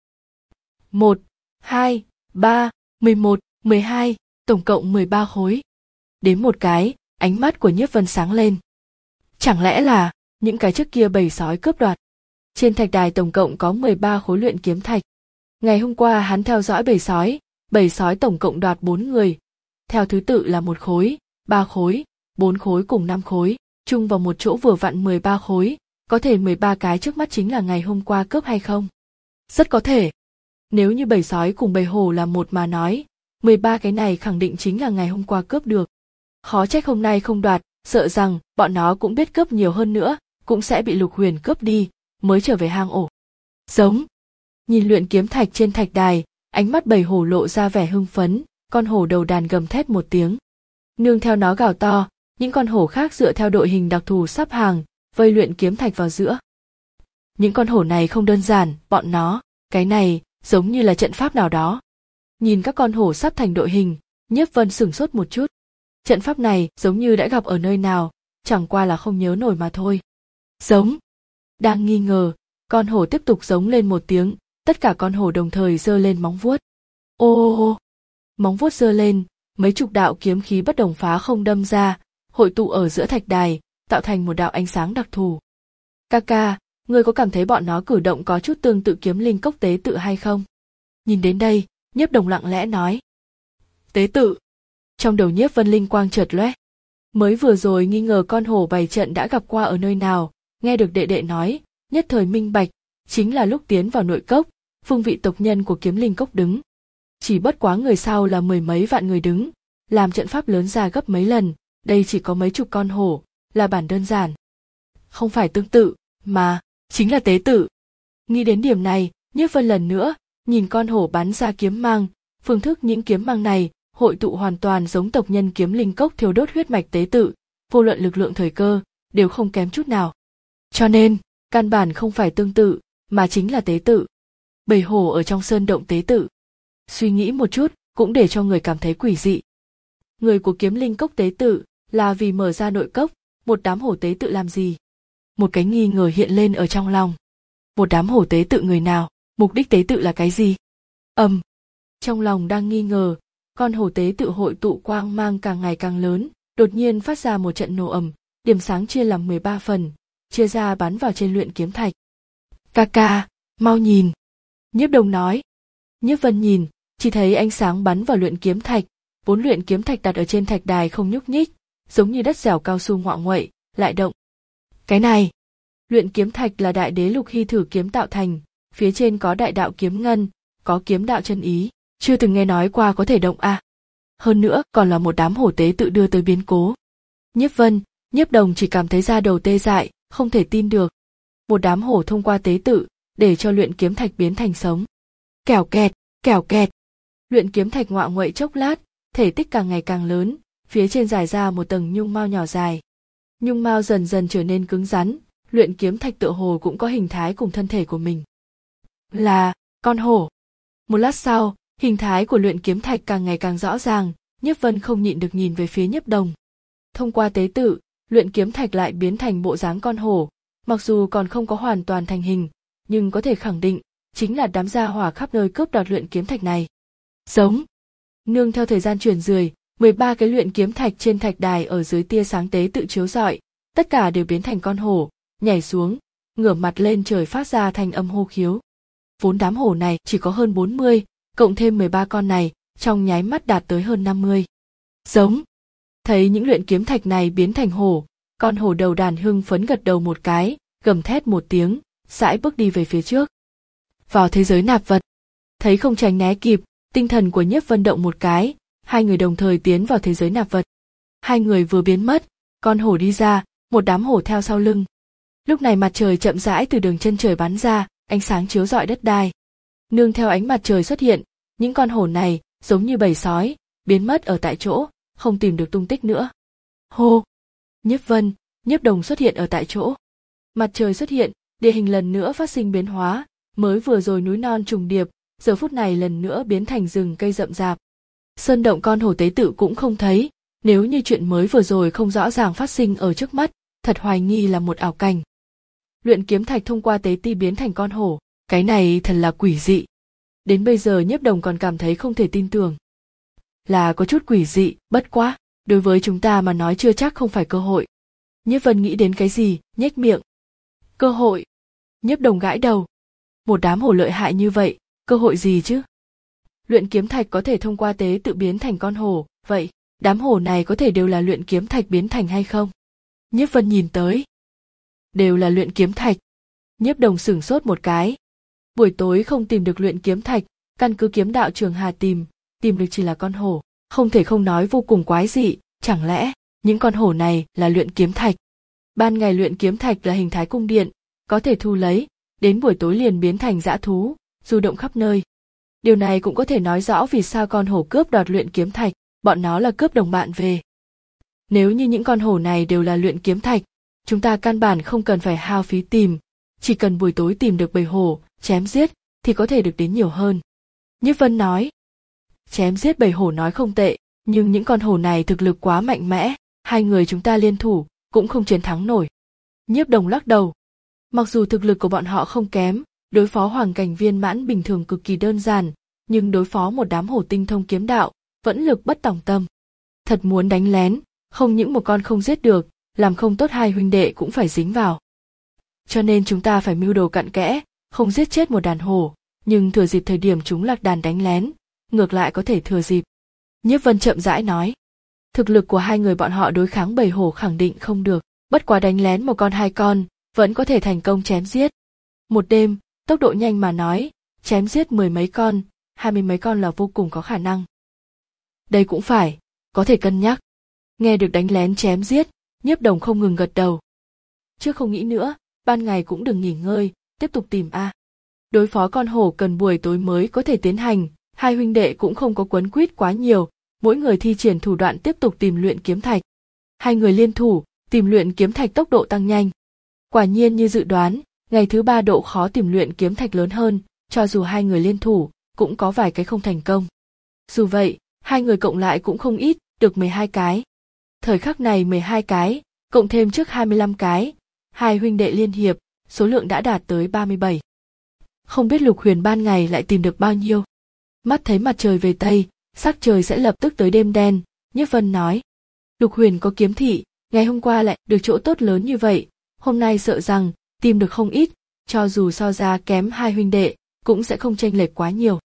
Một, hai, ba, mười một, mười hai, tổng cộng mười ba khối. Đếm một cái, ánh mắt của Nhiếp Vân sáng lên. Chẳng lẽ là những cái trước kia bầy sói cướp đoạt? Trên thạch đài tổng cộng có mười ba khối luyện kiếm thạch. Ngày hôm qua hắn theo dõi bầy sói, bầy sói tổng cộng đoạt bốn người. Theo thứ tự là một khối, ba khối, bốn khối cùng năm khối, chung vào một chỗ vừa vặn mười ba khối, có thể mười ba cái trước mắt chính là ngày hôm qua cướp hay không? Rất có thể. Nếu như bầy sói cùng bầy hổ là một mà nói, mười ba cái này khẳng định chính là ngày hôm qua cướp được. Khó trách hôm nay không đoạt, sợ rằng bọn nó cũng biết cướp nhiều hơn nữa, cũng sẽ bị Lục Huyền cướp đi, mới trở về hang ổ. Giống. Nhìn luyện kiếm thạch trên thạch đài, ánh mắt bầy hổ lộ ra vẻ hưng phấn, con hổ đầu đàn gầm thét một tiếng. Nương theo nó gào to, những con hổ khác dựa theo đội hình đặc thù sắp hàng, vây luyện kiếm thạch vào giữa. Những con hổ này không đơn giản, bọn nó, cái này, giống như là trận pháp nào đó. Nhìn các con hổ sắp thành đội hình, Nhiếp Vân sửng sốt một chút. Trận pháp này giống như đã gặp ở nơi nào, chẳng qua là không nhớ nổi mà thôi. Giống. Đang nghi ngờ, con hổ tiếp tục giống lên một tiếng, tất cả con hổ đồng thời giơ lên móng vuốt. Ô ô ô. Móng vuốt giơ lên, mấy chục đạo kiếm khí bất đồng phá không đâm ra, hội tụ ở giữa thạch đài, tạo thành một đạo ánh sáng đặc thù. Kaka, ngươi có cảm thấy bọn nó cử động có chút tương tự kiếm linh cốc tế tự hay không? Nhìn đến đây, Nhiếp Đồng lặng lẽ nói. Tế tự. Trong đầu Nhiếp Vân linh quang chợt lóe. Mới vừa rồi nghi ngờ con hổ bày trận đã gặp qua ở nơi nào, nghe được đệ đệ nói, nhất thời minh bạch, chính là lúc tiến vào nội cốc, phương vị tộc nhân của kiếm linh cốc đứng. Chỉ bất quá người sau là mười mấy vạn người đứng, làm trận pháp lớn ra gấp mấy lần, đây chỉ có mấy chục con hổ, là bản đơn giản. Không phải tương tự, mà, chính là tế tự. Nghĩ đến điểm này, Nhiếp Vân lần nữa, nhìn con hổ bắn ra kiếm mang, phương thức những kiếm mang này, hội tụ hoàn toàn giống tộc nhân kiếm linh cốc thiêu đốt huyết mạch tế tự, vô luận lực lượng thời cơ, đều không kém chút nào. Cho nên, căn bản không phải tương tự, mà chính là tế tự. Bầy hổ ở trong sơn động tế tự. Suy nghĩ một chút, cũng để cho người cảm thấy quỷ dị. Người của kiếm linh cốc tế tự, là vì mở ra nội cốc, một đám hổ tế tự làm gì? Một cái nghi ngờ hiện lên ở trong lòng. Một đám hổ tế tự người nào, mục đích tế tự là cái gì? Ầm. Um. Trong lòng đang nghi ngờ, con hổ tế tự hội tụ quang mang càng ngày càng lớn, đột nhiên phát ra một trận nổ ầm, điểm sáng chia làm mười ba phần, chia ra bắn vào trên luyện kiếm thạch. Kaka, mau nhìn. Nhiếp Đồng nói. Nhiếp Vân nhìn, chỉ thấy ánh sáng bắn vào luyện kiếm thạch, vốn luyện kiếm thạch đặt ở trên thạch đài không nhúc nhích, giống như đất dẻo cao su ngoạ nguậy, lại động. Cái này, luyện kiếm thạch là đại đế Lục Hy thử kiếm tạo thành, phía trên có đại đạo kiếm ngân, có kiếm đạo chân ý, chưa từng nghe nói qua có thể động a. Hơn nữa còn là một đám hổ tế tự đưa tới biến cố. Nhiếp Vân, Nhiếp Đồng chỉ cảm thấy da đầu tê dại, không thể tin được. Một đám hổ thông qua tế tự, để cho luyện kiếm thạch biến thành sống. Kẻo kẹt, kẻo kẹt. Luyện kiếm thạch ngoạ nguậy chốc lát, thể tích càng ngày càng lớn, phía trên dài ra một tầng nhung mao nhỏ dài. Nhung mao dần dần trở nên cứng rắn, luyện kiếm thạch tựa hồ cũng có hình thái cùng thân thể của mình. Là con hổ. Một lát sau, hình thái của luyện kiếm thạch càng ngày càng rõ ràng, Nhiếp Vân không nhịn được nhìn về phía Nhiếp Đồng. Thông qua tế tự, luyện kiếm thạch lại biến thành bộ dáng con hổ, mặc dù còn không có hoàn toàn thành hình, nhưng có thể khẳng định, chính là đám gia hỏa khắp nơi cướp đoạt luyện kiếm thạch này. Giống. Nương theo thời gian chuyển rời, mười ba cái luyện kiếm thạch trên thạch đài ở dưới tia sáng tế tự chiếu rọi, tất cả đều biến thành con hổ, nhảy xuống, ngửa mặt lên trời phát ra thành âm hô khiếu. Vốn đám hổ này chỉ có hơn bốn mươi, cộng thêm mười ba con này, trong nháy mắt đạt tới hơn năm mươi. Giống. Thấy những luyện kiếm thạch này biến thành hổ, con hổ đầu đàn hưng phấn gật đầu một cái, gầm thét một tiếng, sải bước đi về phía trước. Vào thế giới nạp vật. Thấy không tránh né kịp, tinh thần của Nhiếp Vân động một cái, hai người đồng thời tiến vào thế giới nạp vật. Hai người vừa biến mất, con hổ đi ra, một đám hổ theo sau lưng. Lúc này mặt trời chậm rãi từ đường chân trời bắn ra, ánh sáng chiếu rọi đất đai. Nương theo ánh mặt trời xuất hiện, những con hổ này giống như bầy sói, biến mất ở tại chỗ, không tìm được tung tích nữa. Hô! Nhiếp Vân, Nhiếp Đồng xuất hiện ở tại chỗ. Mặt trời xuất hiện, địa hình lần nữa phát sinh biến hóa, mới vừa rồi núi non trùng điệp, giờ phút này lần nữa biến thành rừng cây rậm rạp. Sơn động con hổ tế tự cũng không thấy, nếu như chuyện mới vừa rồi không rõ ràng phát sinh ở trước mắt, thật hoài nghi là một ảo cảnh. Luyện kiếm thạch thông qua tế ti biến thành con hổ, cái này thật là quỷ dị. Đến bây giờ Nhiếp Đồng còn cảm thấy không thể tin tưởng. Là có chút quỷ dị, bất quá, đối với chúng ta mà nói chưa chắc không phải cơ hội. Nhiếp Vân nghĩ đến cái gì, nhếch miệng. Cơ hội. Nhiếp Đồng gãi đầu. Một đám hổ lợi hại như vậy, cơ hội gì chứ? Luyện kiếm thạch có thể thông qua tế tự biến thành con hổ, vậy, đám hổ này có thể đều là luyện kiếm thạch biến thành hay không? Nhiếp Vân nhìn tới. Đều là luyện kiếm thạch. Nhiếp Đồng sửng sốt một cái. Buổi tối không tìm được luyện kiếm thạch, căn cứ kiếm đạo Trường Hà tìm, tìm được chỉ là con hổ, không thể không nói vô cùng quái dị, chẳng lẽ những con hổ này là luyện kiếm thạch? Ban ngày luyện kiếm thạch là hình thái cung điện, có thể thu lấy, đến buổi tối liền biến thành dã thú, du động khắp nơi. Điều này cũng có thể nói rõ vì sao con hổ cướp đoạt luyện kiếm thạch, bọn nó là cướp đồng bạn về. Nếu như những con hổ này đều là luyện kiếm thạch, chúng ta căn bản không cần phải hao phí tìm, chỉ cần buổi tối tìm được bầy hổ, chém giết, thì có thể được đến nhiều hơn. Nhiếp Vân nói, chém giết bầy hổ nói không tệ, nhưng những con hổ này thực lực quá mạnh mẽ, hai người chúng ta liên thủ, cũng không chiến thắng nổi. Nhiếp Đồng lắc đầu. Mặc dù thực lực của bọn họ không kém, đối phó hoàng cảnh viên mãn bình thường cực kỳ đơn giản, nhưng đối phó một đám hổ tinh thông kiếm đạo, vẫn lực bất tòng tâm. Thật muốn đánh lén, không những một con không giết được, làm không tốt hai huynh đệ cũng phải dính vào. Cho nên chúng ta phải mưu đồ cặn kẽ, không giết chết một đàn hổ, nhưng thừa dịp thời điểm chúng lạc đàn đánh lén, ngược lại có thể thừa dịp. Nhiếp Vân chậm rãi nói. Thực lực của hai người bọn họ đối kháng bầy hổ khẳng định không được, bất quá đánh lén một con hai con, vẫn có thể thành công chém giết. Một đêm, tốc độ nhanh mà nói, chém giết mười mấy con, hai mươi mấy con là vô cùng có khả năng. Đây cũng phải, có thể cân nhắc. Nghe được đánh lén chém giết, Nhiếp Đồng không ngừng gật đầu. Trước không nghĩ nữa, ban ngày cũng đừng nghỉ ngơi, tiếp tục tìm a. Đối phó con hổ cần buổi tối mới có thể tiến hành, hai huynh đệ cũng không có quấn quýt quá nhiều, mỗi người thi triển thủ đoạn tiếp tục tìm luyện kiếm thạch. Hai người liên thủ, tìm luyện kiếm thạch tốc độ tăng nhanh. Quả nhiên như dự đoán, ngày thứ ba độ khó tìm luyện kiếm thạch lớn hơn, cho dù hai người liên thủ, cũng có vài cái không thành công. Dù vậy, hai người cộng lại cũng không ít, được mười hai cái. Thời khắc này mười hai cái, cộng thêm trước hai mươi lăm cái, hai huynh đệ liên hiệp, số lượng đã đạt tới ba mươi bảy. Không biết Lục Huyền ban ngày lại tìm được bao nhiêu. Mắt thấy mặt trời về Tây, sắc trời sẽ lập tức tới đêm đen, Nhiếp Vân nói. Lục Huyền có kiếm thị, ngày hôm qua lại được chỗ tốt lớn như vậy, hôm nay sợ rằng tìm được không ít, cho dù so ra kém hai huynh đệ, cũng sẽ không chênh lệch quá nhiều.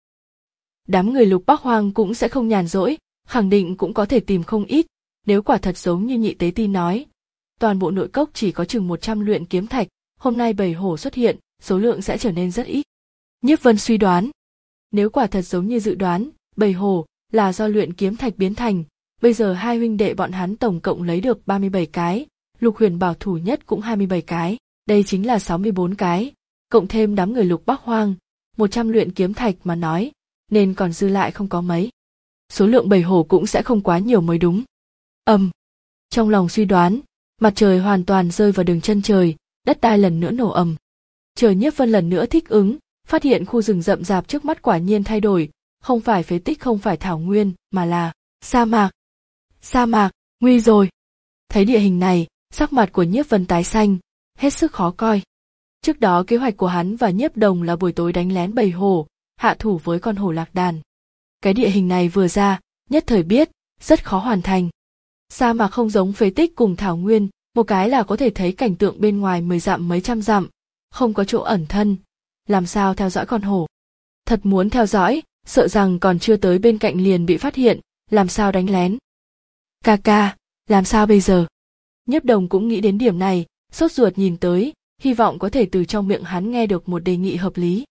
Đám người Lục Bắc Hoang cũng sẽ không nhàn rỗi, khẳng định cũng có thể tìm không ít, nếu quả thật giống như Nhị Tế Ti nói. Toàn bộ nội cốc chỉ có chừng một trăm luyện kiếm thạch, hôm nay bầy hổ xuất hiện, số lượng sẽ trở nên rất ít. Nhiếp Vân suy đoán, nếu quả thật giống như dự đoán, bầy hổ là do luyện kiếm thạch biến thành, bây giờ hai huynh đệ bọn hắn tổng cộng lấy được ba mươi bảy cái, Lục Huyền bảo thủ nhất cũng hai mươi bảy cái, đây chính là sáu mươi bốn cái, cộng thêm đám người Lục Bắc Hoang, một trăm luyện kiếm thạch mà nói, nên còn dư lại không có mấy. Số lượng bầy hổ cũng sẽ không quá nhiều mới đúng. Ầm. Trong lòng suy đoán, mặt trời hoàn toàn rơi vào đường chân trời, đất đai lần nữa nổ ầm. Chờ Nhiếp Vân lần nữa thích ứng, phát hiện khu rừng rậm rạp trước mắt quả nhiên thay đổi, không phải phế tích, không phải thảo nguyên, mà là sa mạc. Sa mạc, nguy rồi. Thấy địa hình này, sắc mặt của Nhiếp Vân tái xanh, hết sức khó coi. Trước đó kế hoạch của hắn và Nhiếp Đồng là buổi tối đánh lén bầy hổ, hạ thủ với con hổ lạc đàn. Cái địa hình này vừa ra, nhất thời biết, rất khó hoàn thành. Sa mạc không giống phế tích cùng thảo nguyên, một cái là có thể thấy cảnh tượng bên ngoài mười dặm mấy trăm dặm, không có chỗ ẩn thân, làm sao theo dõi con hổ. Thật muốn theo dõi, sợ rằng còn chưa tới bên cạnh liền bị phát hiện, làm sao đánh lén. Ca ca, làm sao bây giờ? Nhiếp Đồng cũng nghĩ đến điểm này, sốt ruột nhìn tới, hy vọng có thể từ trong miệng hắn nghe được một đề nghị hợp lý.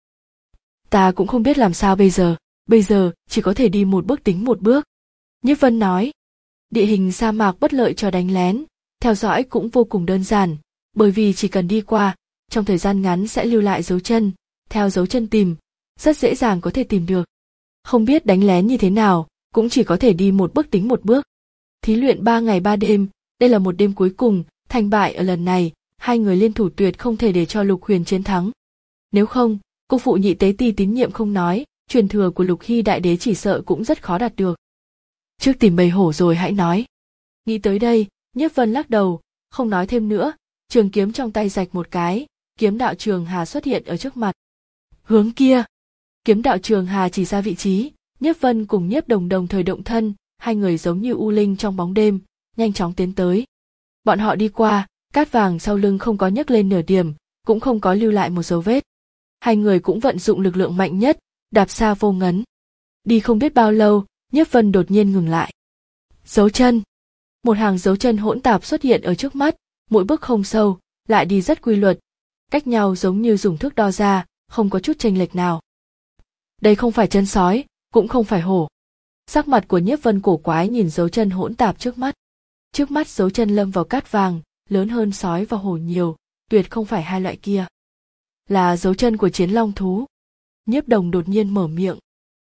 Ta cũng không biết làm sao bây giờ, bây giờ chỉ có thể đi một bước tính một bước. Nhiếp Vân nói, địa hình sa mạc bất lợi cho đánh lén, theo dõi cũng vô cùng đơn giản, bởi vì chỉ cần đi qua, trong thời gian ngắn sẽ lưu lại dấu chân, theo dấu chân tìm, rất dễ dàng có thể tìm được. Không biết đánh lén như thế nào, cũng chỉ có thể đi một bước tính một bước. Thí luyện ba ngày ba đêm, đây là một đêm cuối cùng, thành bại ở lần này, hai người liên thủ tuyệt không thể để cho Lục Huyền chiến thắng. Nếu không, cô phụ nhị tế ti tín nhiệm không nói, truyền thừa của Lục Hy đại đế chỉ sợ cũng rất khó đạt được. Trước tìm bầy hổ rồi hãy nói. Nghĩ tới đây, Nhiếp Vân lắc đầu, không nói thêm nữa, trường kiếm trong tay rạch một cái, kiếm đạo Trường Hà xuất hiện ở trước mặt. Hướng kia. Kiếm đạo Trường Hà chỉ ra vị trí, Nhiếp Vân cùng Nhiếp Đồng đồng thời động thân, hai người giống như u linh trong bóng đêm, nhanh chóng tiến tới. Bọn họ đi qua, cát vàng sau lưng không có nhấc lên nửa điểm, cũng không có lưu lại một dấu vết. Hai người cũng vận dụng lực lượng mạnh nhất, đạp xa vô ngấn. Đi không biết bao lâu, Nhiếp Vân đột nhiên ngừng lại. Dấu chân. Một hàng dấu chân hỗn tạp xuất hiện ở trước mắt, mỗi bước không sâu, lại đi rất quy luật, cách nhau giống như dùng thước đo ra, không có chút chênh lệch nào. Đây không phải chân sói, cũng không phải hổ. Sắc mặt của Nhiếp Vân cổ quái nhìn dấu chân hỗn tạp trước mắt. Trước mắt dấu chân lâm vào cát vàng, lớn hơn sói và hổ nhiều, tuyệt không phải hai loại kia. Là dấu chân của chiến long thú. Nhiếp Đồng đột nhiên mở miệng.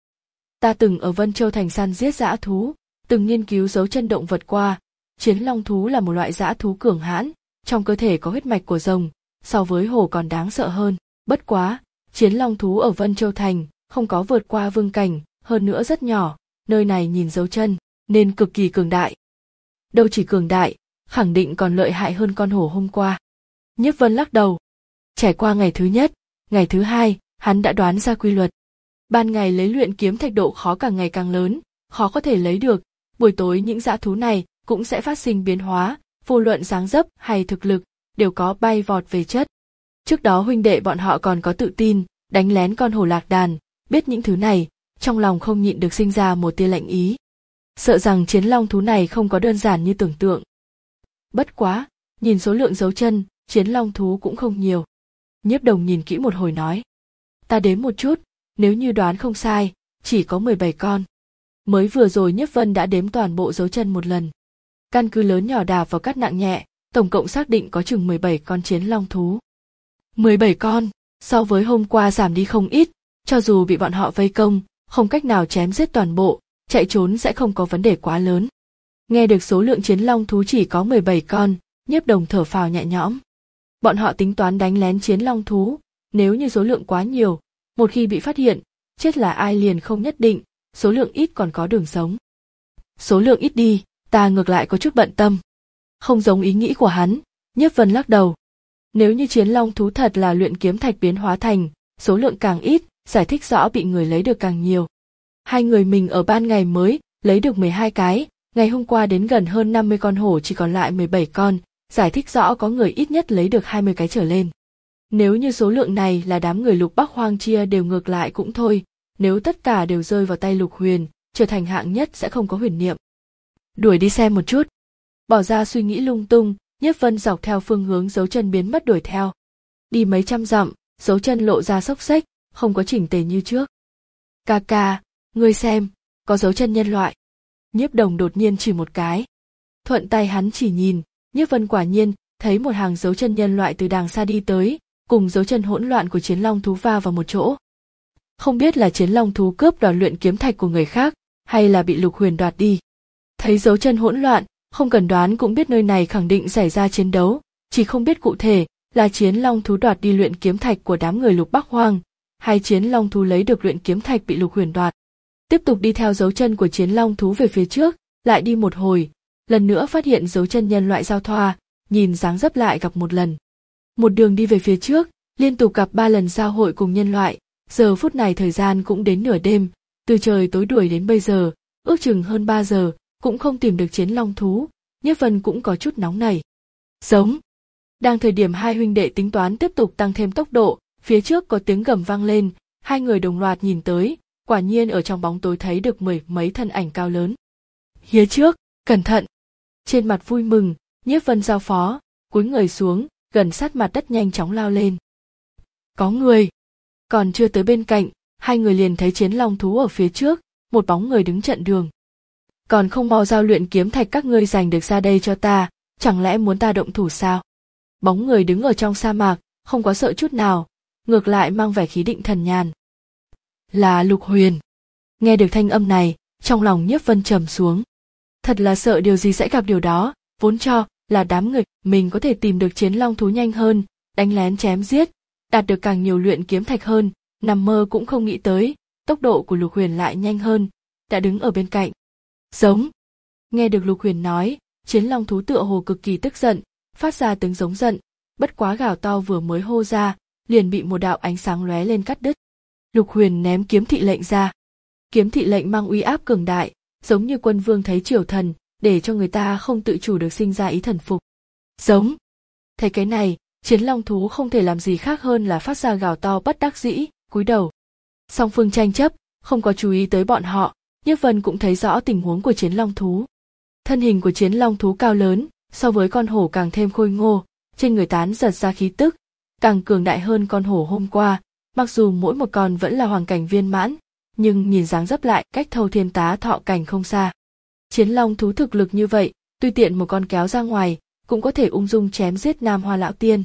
Ta từng ở Vân Châu thành săn giết dã thú, từng nghiên cứu dấu chân động vật qua, chiến long thú là một loại dã thú cường hãn, trong cơ thể có huyết mạch của rồng, so với hổ còn đáng sợ hơn. Bất quá, chiến long thú ở Vân Châu thành không có vượt qua vương cảnh, hơn nữa rất nhỏ, nơi này nhìn dấu chân, nên cực kỳ cường đại. Đâu chỉ cường đại, khẳng định còn lợi hại hơn con hổ hôm qua. Nhiếp Vân lắc đầu. Trải qua ngày thứ nhất, ngày thứ hai, hắn đã đoán ra quy luật. Ban ngày lấy luyện kiếm thạch độ khó càng ngày càng lớn, khó có thể lấy được, buổi tối những dã thú này cũng sẽ phát sinh biến hóa, vô luận dáng dấp hay thực lực, đều có bay vọt về chất. Trước đó huynh đệ bọn họ còn có tự tin, đánh lén con hổ lạc đàn, biết những thứ này, trong lòng không nhịn được sinh ra một tia lạnh ý. Sợ rằng chiến long thú này không có đơn giản như tưởng tượng. Bất quá, nhìn số lượng dấu chân, chiến long thú cũng không nhiều. Nhiếp Đồng nhìn kỹ một hồi nói. Ta đếm một chút, nếu như đoán không sai, chỉ có mười bảy con. Mới vừa rồi Nhiếp Vân đã đếm toàn bộ dấu chân một lần. Căn cứ lớn nhỏ đạp vào cát nặng nhẹ, tổng cộng xác định có chừng mười bảy con chiến long thú. mười bảy con, so với hôm qua giảm đi không ít, cho dù bị bọn họ vây công, không cách nào chém giết toàn bộ, chạy trốn sẽ không có vấn đề quá lớn. Nghe được số lượng chiến long thú chỉ có mười bảy con, Nhiếp Đồng thở phào nhẹ nhõm. Bọn họ tính toán đánh lén chiến long thú, nếu như số lượng quá nhiều, một khi bị phát hiện, chết là ai liền không nhất định, số lượng ít còn có đường sống. Số lượng ít đi, ta ngược lại có chút bận tâm. Không giống ý nghĩ của hắn, Nhiếp Vân lắc đầu. Nếu như chiến long thú thật là luyện kiếm thạch biến hóa thành, số lượng càng ít, giải thích rõ bị người lấy được càng nhiều. Hai người mình ở ban ngày mới lấy được mười hai cái, ngày hôm qua đến gần hơn năm mươi con hổ chỉ còn lại mười bảy con, giải thích rõ có người ít nhất lấy được hai mươi cái trở lên. Nếu như số lượng này là đám người Lục Bắc Hoang chia đều ngược lại cũng thôi, nếu tất cả đều rơi vào tay Lục Huyền, trở thành hạng nhất sẽ không có huyền niệm. Đuổi đi xem một chút. Bỏ ra suy nghĩ lung tung, Nhiếp Vân dọc theo phương hướng dấu chân biến mất đuổi theo. Đi mấy trăm dặm, dấu chân lộ ra xốc xếch, không có chỉnh tề như trước. Ca ca, ngươi xem, có dấu chân nhân loại. Nhiếp Đồng đột nhiên chỉ một cái. Thuận tay hắn chỉ nhìn, Nhiếp Vân quả nhiên thấy một hàng dấu chân nhân loại từ đàng xa đi tới, cùng dấu chân hỗn loạn của chiến long thú va vào một chỗ. Không biết là chiến long thú cướp đoạt luyện kiếm thạch của người khác, hay là bị Lục Huyền đoạt đi. Thấy dấu chân hỗn loạn, không cần đoán cũng biết nơi này khẳng định xảy ra chiến đấu, chỉ không biết cụ thể là chiến long thú đoạt đi luyện kiếm thạch của đám người Lục Bắc Hoang, hay chiến long thú lấy được luyện kiếm thạch bị Lục Huyền đoạt. Tiếp tục đi theo dấu chân của chiến long thú về phía trước, lại đi một hồi, lần nữa phát hiện dấu chân nhân loại giao thoa, nhìn dáng dấp lại gặp một lần. Một đường đi về phía trước, liên tục gặp ba lần giao hội cùng nhân loại, giờ phút này thời gian cũng đến nửa đêm, từ trời tối đuổi đến bây giờ, ước chừng hơn ba giờ, cũng không tìm được chiến long thú, Nhiếp Vân cũng có chút nóng nảy. Giống. Đang thời điểm hai huynh đệ tính toán tiếp tục tăng thêm tốc độ, phía trước có tiếng gầm vang lên, hai người đồng loạt nhìn tới, quả nhiên ở trong bóng tối thấy được mười mấy thân ảnh cao lớn. Phía trước, cẩn thận. Trên mặt vui mừng, Nhiếp Vân giao phó, cúi người xuống, gần sát mặt đất nhanh chóng lao lên. Có người. Còn chưa tới bên cạnh, hai người liền thấy chiến long thú ở phía trước, một bóng người đứng chặn đường. Còn không mau giao luyện kiếm thạch các ngươi giành được ra đây cho ta, chẳng lẽ muốn ta động thủ sao? Bóng người đứng ở trong sa mạc, không có sợ chút nào, ngược lại mang vẻ khí định thần nhàn. Là Lục Huyền. Nghe được thanh âm này, trong lòng Nhiếp Vân trầm xuống. Thật là sợ điều gì sẽ gặp điều đó, vốn cho là đám người mình có thể tìm được chiến long thú nhanh hơn, đánh lén chém giết, đạt được càng nhiều luyện kiếm thạch hơn, nằm mơ cũng không nghĩ tới, tốc độ của Lục Huyền lại nhanh hơn, đã đứng ở bên cạnh. Giống. Nghe được Lục Huyền nói, chiến long thú tựa hồ cực kỳ tức giận, phát ra tiếng giống giận, bất quá gào to vừa mới hô ra, liền bị một đạo ánh sáng lóe lên cắt đứt. Lục Huyền ném kiếm thị lệnh ra. Kiếm thị lệnh mang uy áp cường đại, giống như quân vương thấy triều thần, để cho người ta không tự chủ được sinh ra ý thần phục. Giống. Thấy cái này, chiến long thú không thể làm gì khác hơn là phát ra gào to bất đắc dĩ, cúi đầu. Song phương tranh chấp, không có chú ý tới bọn họ, Nhiếp Vân cũng thấy rõ tình huống của chiến long thú. Thân hình của chiến long thú cao lớn, so với con hổ càng thêm khôi ngô, trên người tán giật ra khí tức, càng cường đại hơn con hổ hôm qua, mặc dù mỗi một con vẫn là hoàng cảnh viên mãn, nhưng nhìn dáng dấp lại cách thâu thiên tá thọ cảnh không xa. Chiến long thú thực lực như vậy, tùy tiện một con kéo ra ngoài, cũng có thể ung dung chém giết Nam Hoa lão tiên.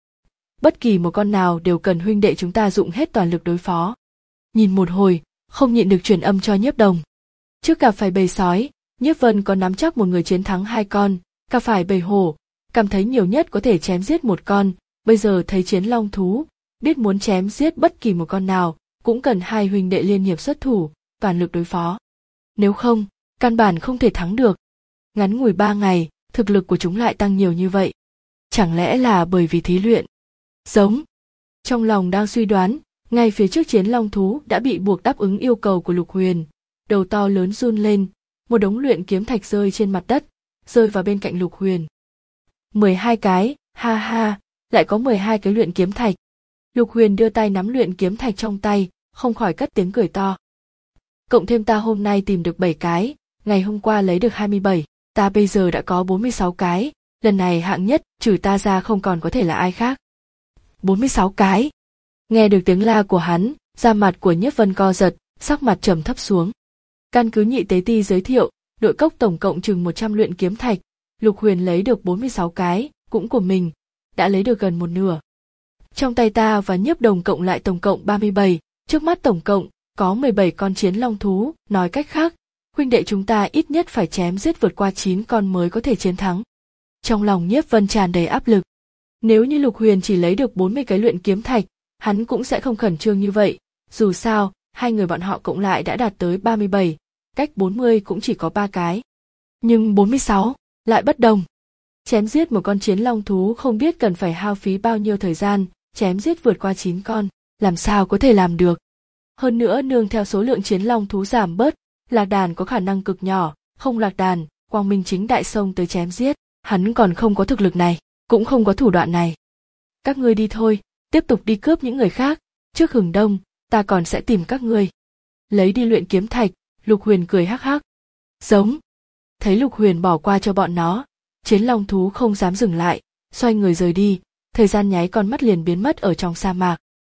Bất kỳ một con nào đều cần huynh đệ chúng ta dụng hết toàn lực đối phó. Nhìn một hồi, không nhịn được truyền âm cho Nhiếp Đồng. Trước gặp phải bầy sói, Nhiếp Vân có nắm chắc một người chiến thắng hai con, gặp phải bầy hổ, cảm thấy nhiều nhất có thể chém giết một con, bây giờ thấy chiến long thú, biết muốn chém giết bất kỳ một con nào, cũng cần hai huynh đệ liên hiệp xuất thủ, toàn lực đối phó. Nếu không, căn bản không thể thắng được. Ngắn ngủi ba ngày, thực lực của chúng lại tăng nhiều như vậy. Chẳng lẽ là bởi vì thí luyện? Giống. Trong lòng đang suy đoán, ngay phía trước chiến long thú đã bị buộc đáp ứng yêu cầu của Lục Huyền, đầu to lớn run lên, một đống luyện kiếm thạch rơi trên mặt đất, rơi vào bên cạnh Lục Huyền. mười hai cái, ha ha, lại có mười hai cái luyện kiếm thạch. Lục Huyền đưa tay nắm luyện kiếm thạch trong tay, không khỏi cất tiếng cười to. Cộng thêm ta hôm nay tìm được bảy cái, ngày hôm qua lấy được hai mươi bảy, ta bây giờ đã có bốn mươi sáu cái, lần này hạng nhất trừ ta ra không còn có thể là ai khác. bốn mươi sáu cái. Nghe được tiếng la của hắn, da mặt của Nhiếp Vân co giật, sắc mặt trầm thấp xuống. Căn cứ nhị tế ti giới thiệu, nội cốc tổng cộng chừng một trăm luyện kiếm thạch, Lục Huyền lấy được bốn mươi sáu cái, cũng của mình, đã lấy được gần một nửa. Trong tay ta và Nhiếp Đồng cộng lại tổng cộng ba mươi bảy, trước mắt tổng cộng có mười bảy con chiến long thú, nói cách khác, huynh đệ chúng ta ít nhất phải chém giết vượt qua chín con mới có thể chiến thắng. Trong lòng Nhiếp Vân tràn đầy áp lực. Nếu như Lục Huyền chỉ lấy được bốn mươi cái luyện kiếm thạch, hắn cũng sẽ không khẩn trương như vậy, dù sao, hai người bọn họ cộng lại đã đạt tới ba mươi bảy, cách bốn mươi cũng chỉ có ba cái. Nhưng bốn mươi sáu, lại bất đồng. Chém giết một con chiến long thú không biết cần phải hao phí bao nhiêu thời gian, chém giết vượt qua chín con, làm sao có thể làm được. Hơn nữa nương theo số lượng chiến long thú giảm bớt, lạc đàn có khả năng cực nhỏ, không lạc đàn, quang minh chính đại xông tới chém giết, hắn còn không có thực lực này, cũng không có thủ đoạn này. Các ngươi đi thôi, tiếp tục đi cướp những người khác, trước hừng đông, ta còn sẽ tìm các ngươi. Lấy đi luyện kiếm thạch, Lục Huyền cười hắc hắc. Giống. Thấy Lục Huyền bỏ qua cho bọn nó, chiến long thú không dám dừng lại, xoay người rời đi, thời gian nháy con mắt liền biến mất ở trong sa mạc.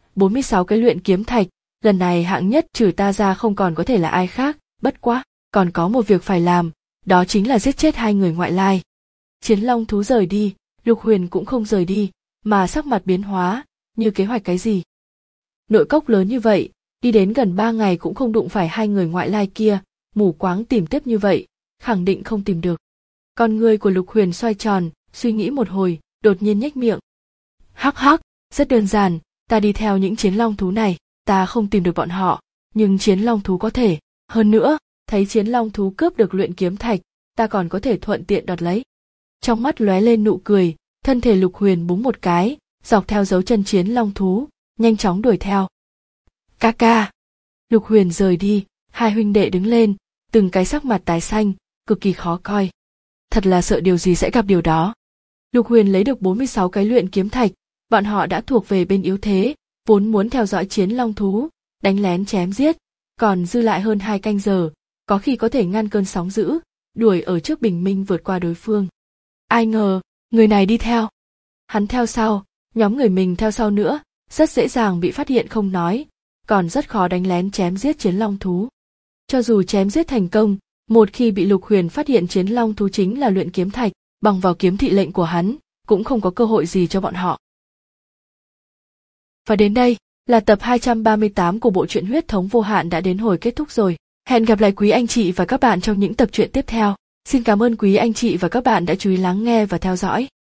bốn mươi sáu cái luyện kiếm thạch, lần này hạng nhất trừ ta ra không còn có thể là ai khác, bất quá, còn có một việc phải làm, đó chính là giết chết hai người ngoại lai. Chiến long thú rời đi, Lục Huyền cũng không rời đi, mà sắc mặt biến hóa, như kế hoạch cái gì. Nội cốc lớn như vậy, đi đến gần ba ngày cũng không đụng phải hai người ngoại lai kia, mù quáng tìm tiếp như vậy, khẳng định không tìm được. Con người của Lục Huyền xoay tròn, suy nghĩ một hồi, đột nhiên nhếch miệng. Hắc hắc, rất đơn giản, ta đi theo những chiến long thú này, ta không tìm được bọn họ, nhưng chiến long thú có thể, hơn nữa, thấy chiến long thú cướp được luyện kiếm thạch, ta còn có thể thuận tiện đoạt lấy. Trong mắt lóe lên nụ cười, thân thể Lục Huyền búng một cái, dọc theo dấu chân chiến long thú, nhanh chóng đuổi theo. Ca ca. Lục Huyền rời đi, hai huynh đệ đứng lên, từng cái sắc mặt tái xanh, cực kỳ khó coi. Thật là sợ điều gì sẽ gặp điều đó. Lục Huyền lấy được bốn mươi sáu cái luyện kiếm thạch, bọn họ đã thuộc về bên yếu thế, vốn muốn theo dõi chiến long thú, đánh lén chém giết, còn dư lại hơn hai canh giờ, có khi có thể ngăn cơn sóng dữ, đuổi ở trước bình minh vượt qua đối phương. Ai ngờ, người này đi theo. Hắn theo sau, nhóm người mình theo sau nữa, rất dễ dàng bị phát hiện không nói, còn rất khó đánh lén chém giết chiến long thú. Cho dù chém giết thành công, một khi bị Lục Huyền phát hiện chiến long thú chính là luyện kiếm thạch, bằng vào kiếm thị lệnh của hắn, cũng không có cơ hội gì cho bọn họ. Và đến đây, là tập hai trăm ba mươi tám của bộ truyện Huyết thống vô hạn đã đến hồi kết thúc rồi. Hẹn gặp lại quý anh chị và các bạn trong những tập truyện tiếp theo. Xin cảm ơn quý anh chị và các bạn đã chú ý lắng nghe và theo dõi.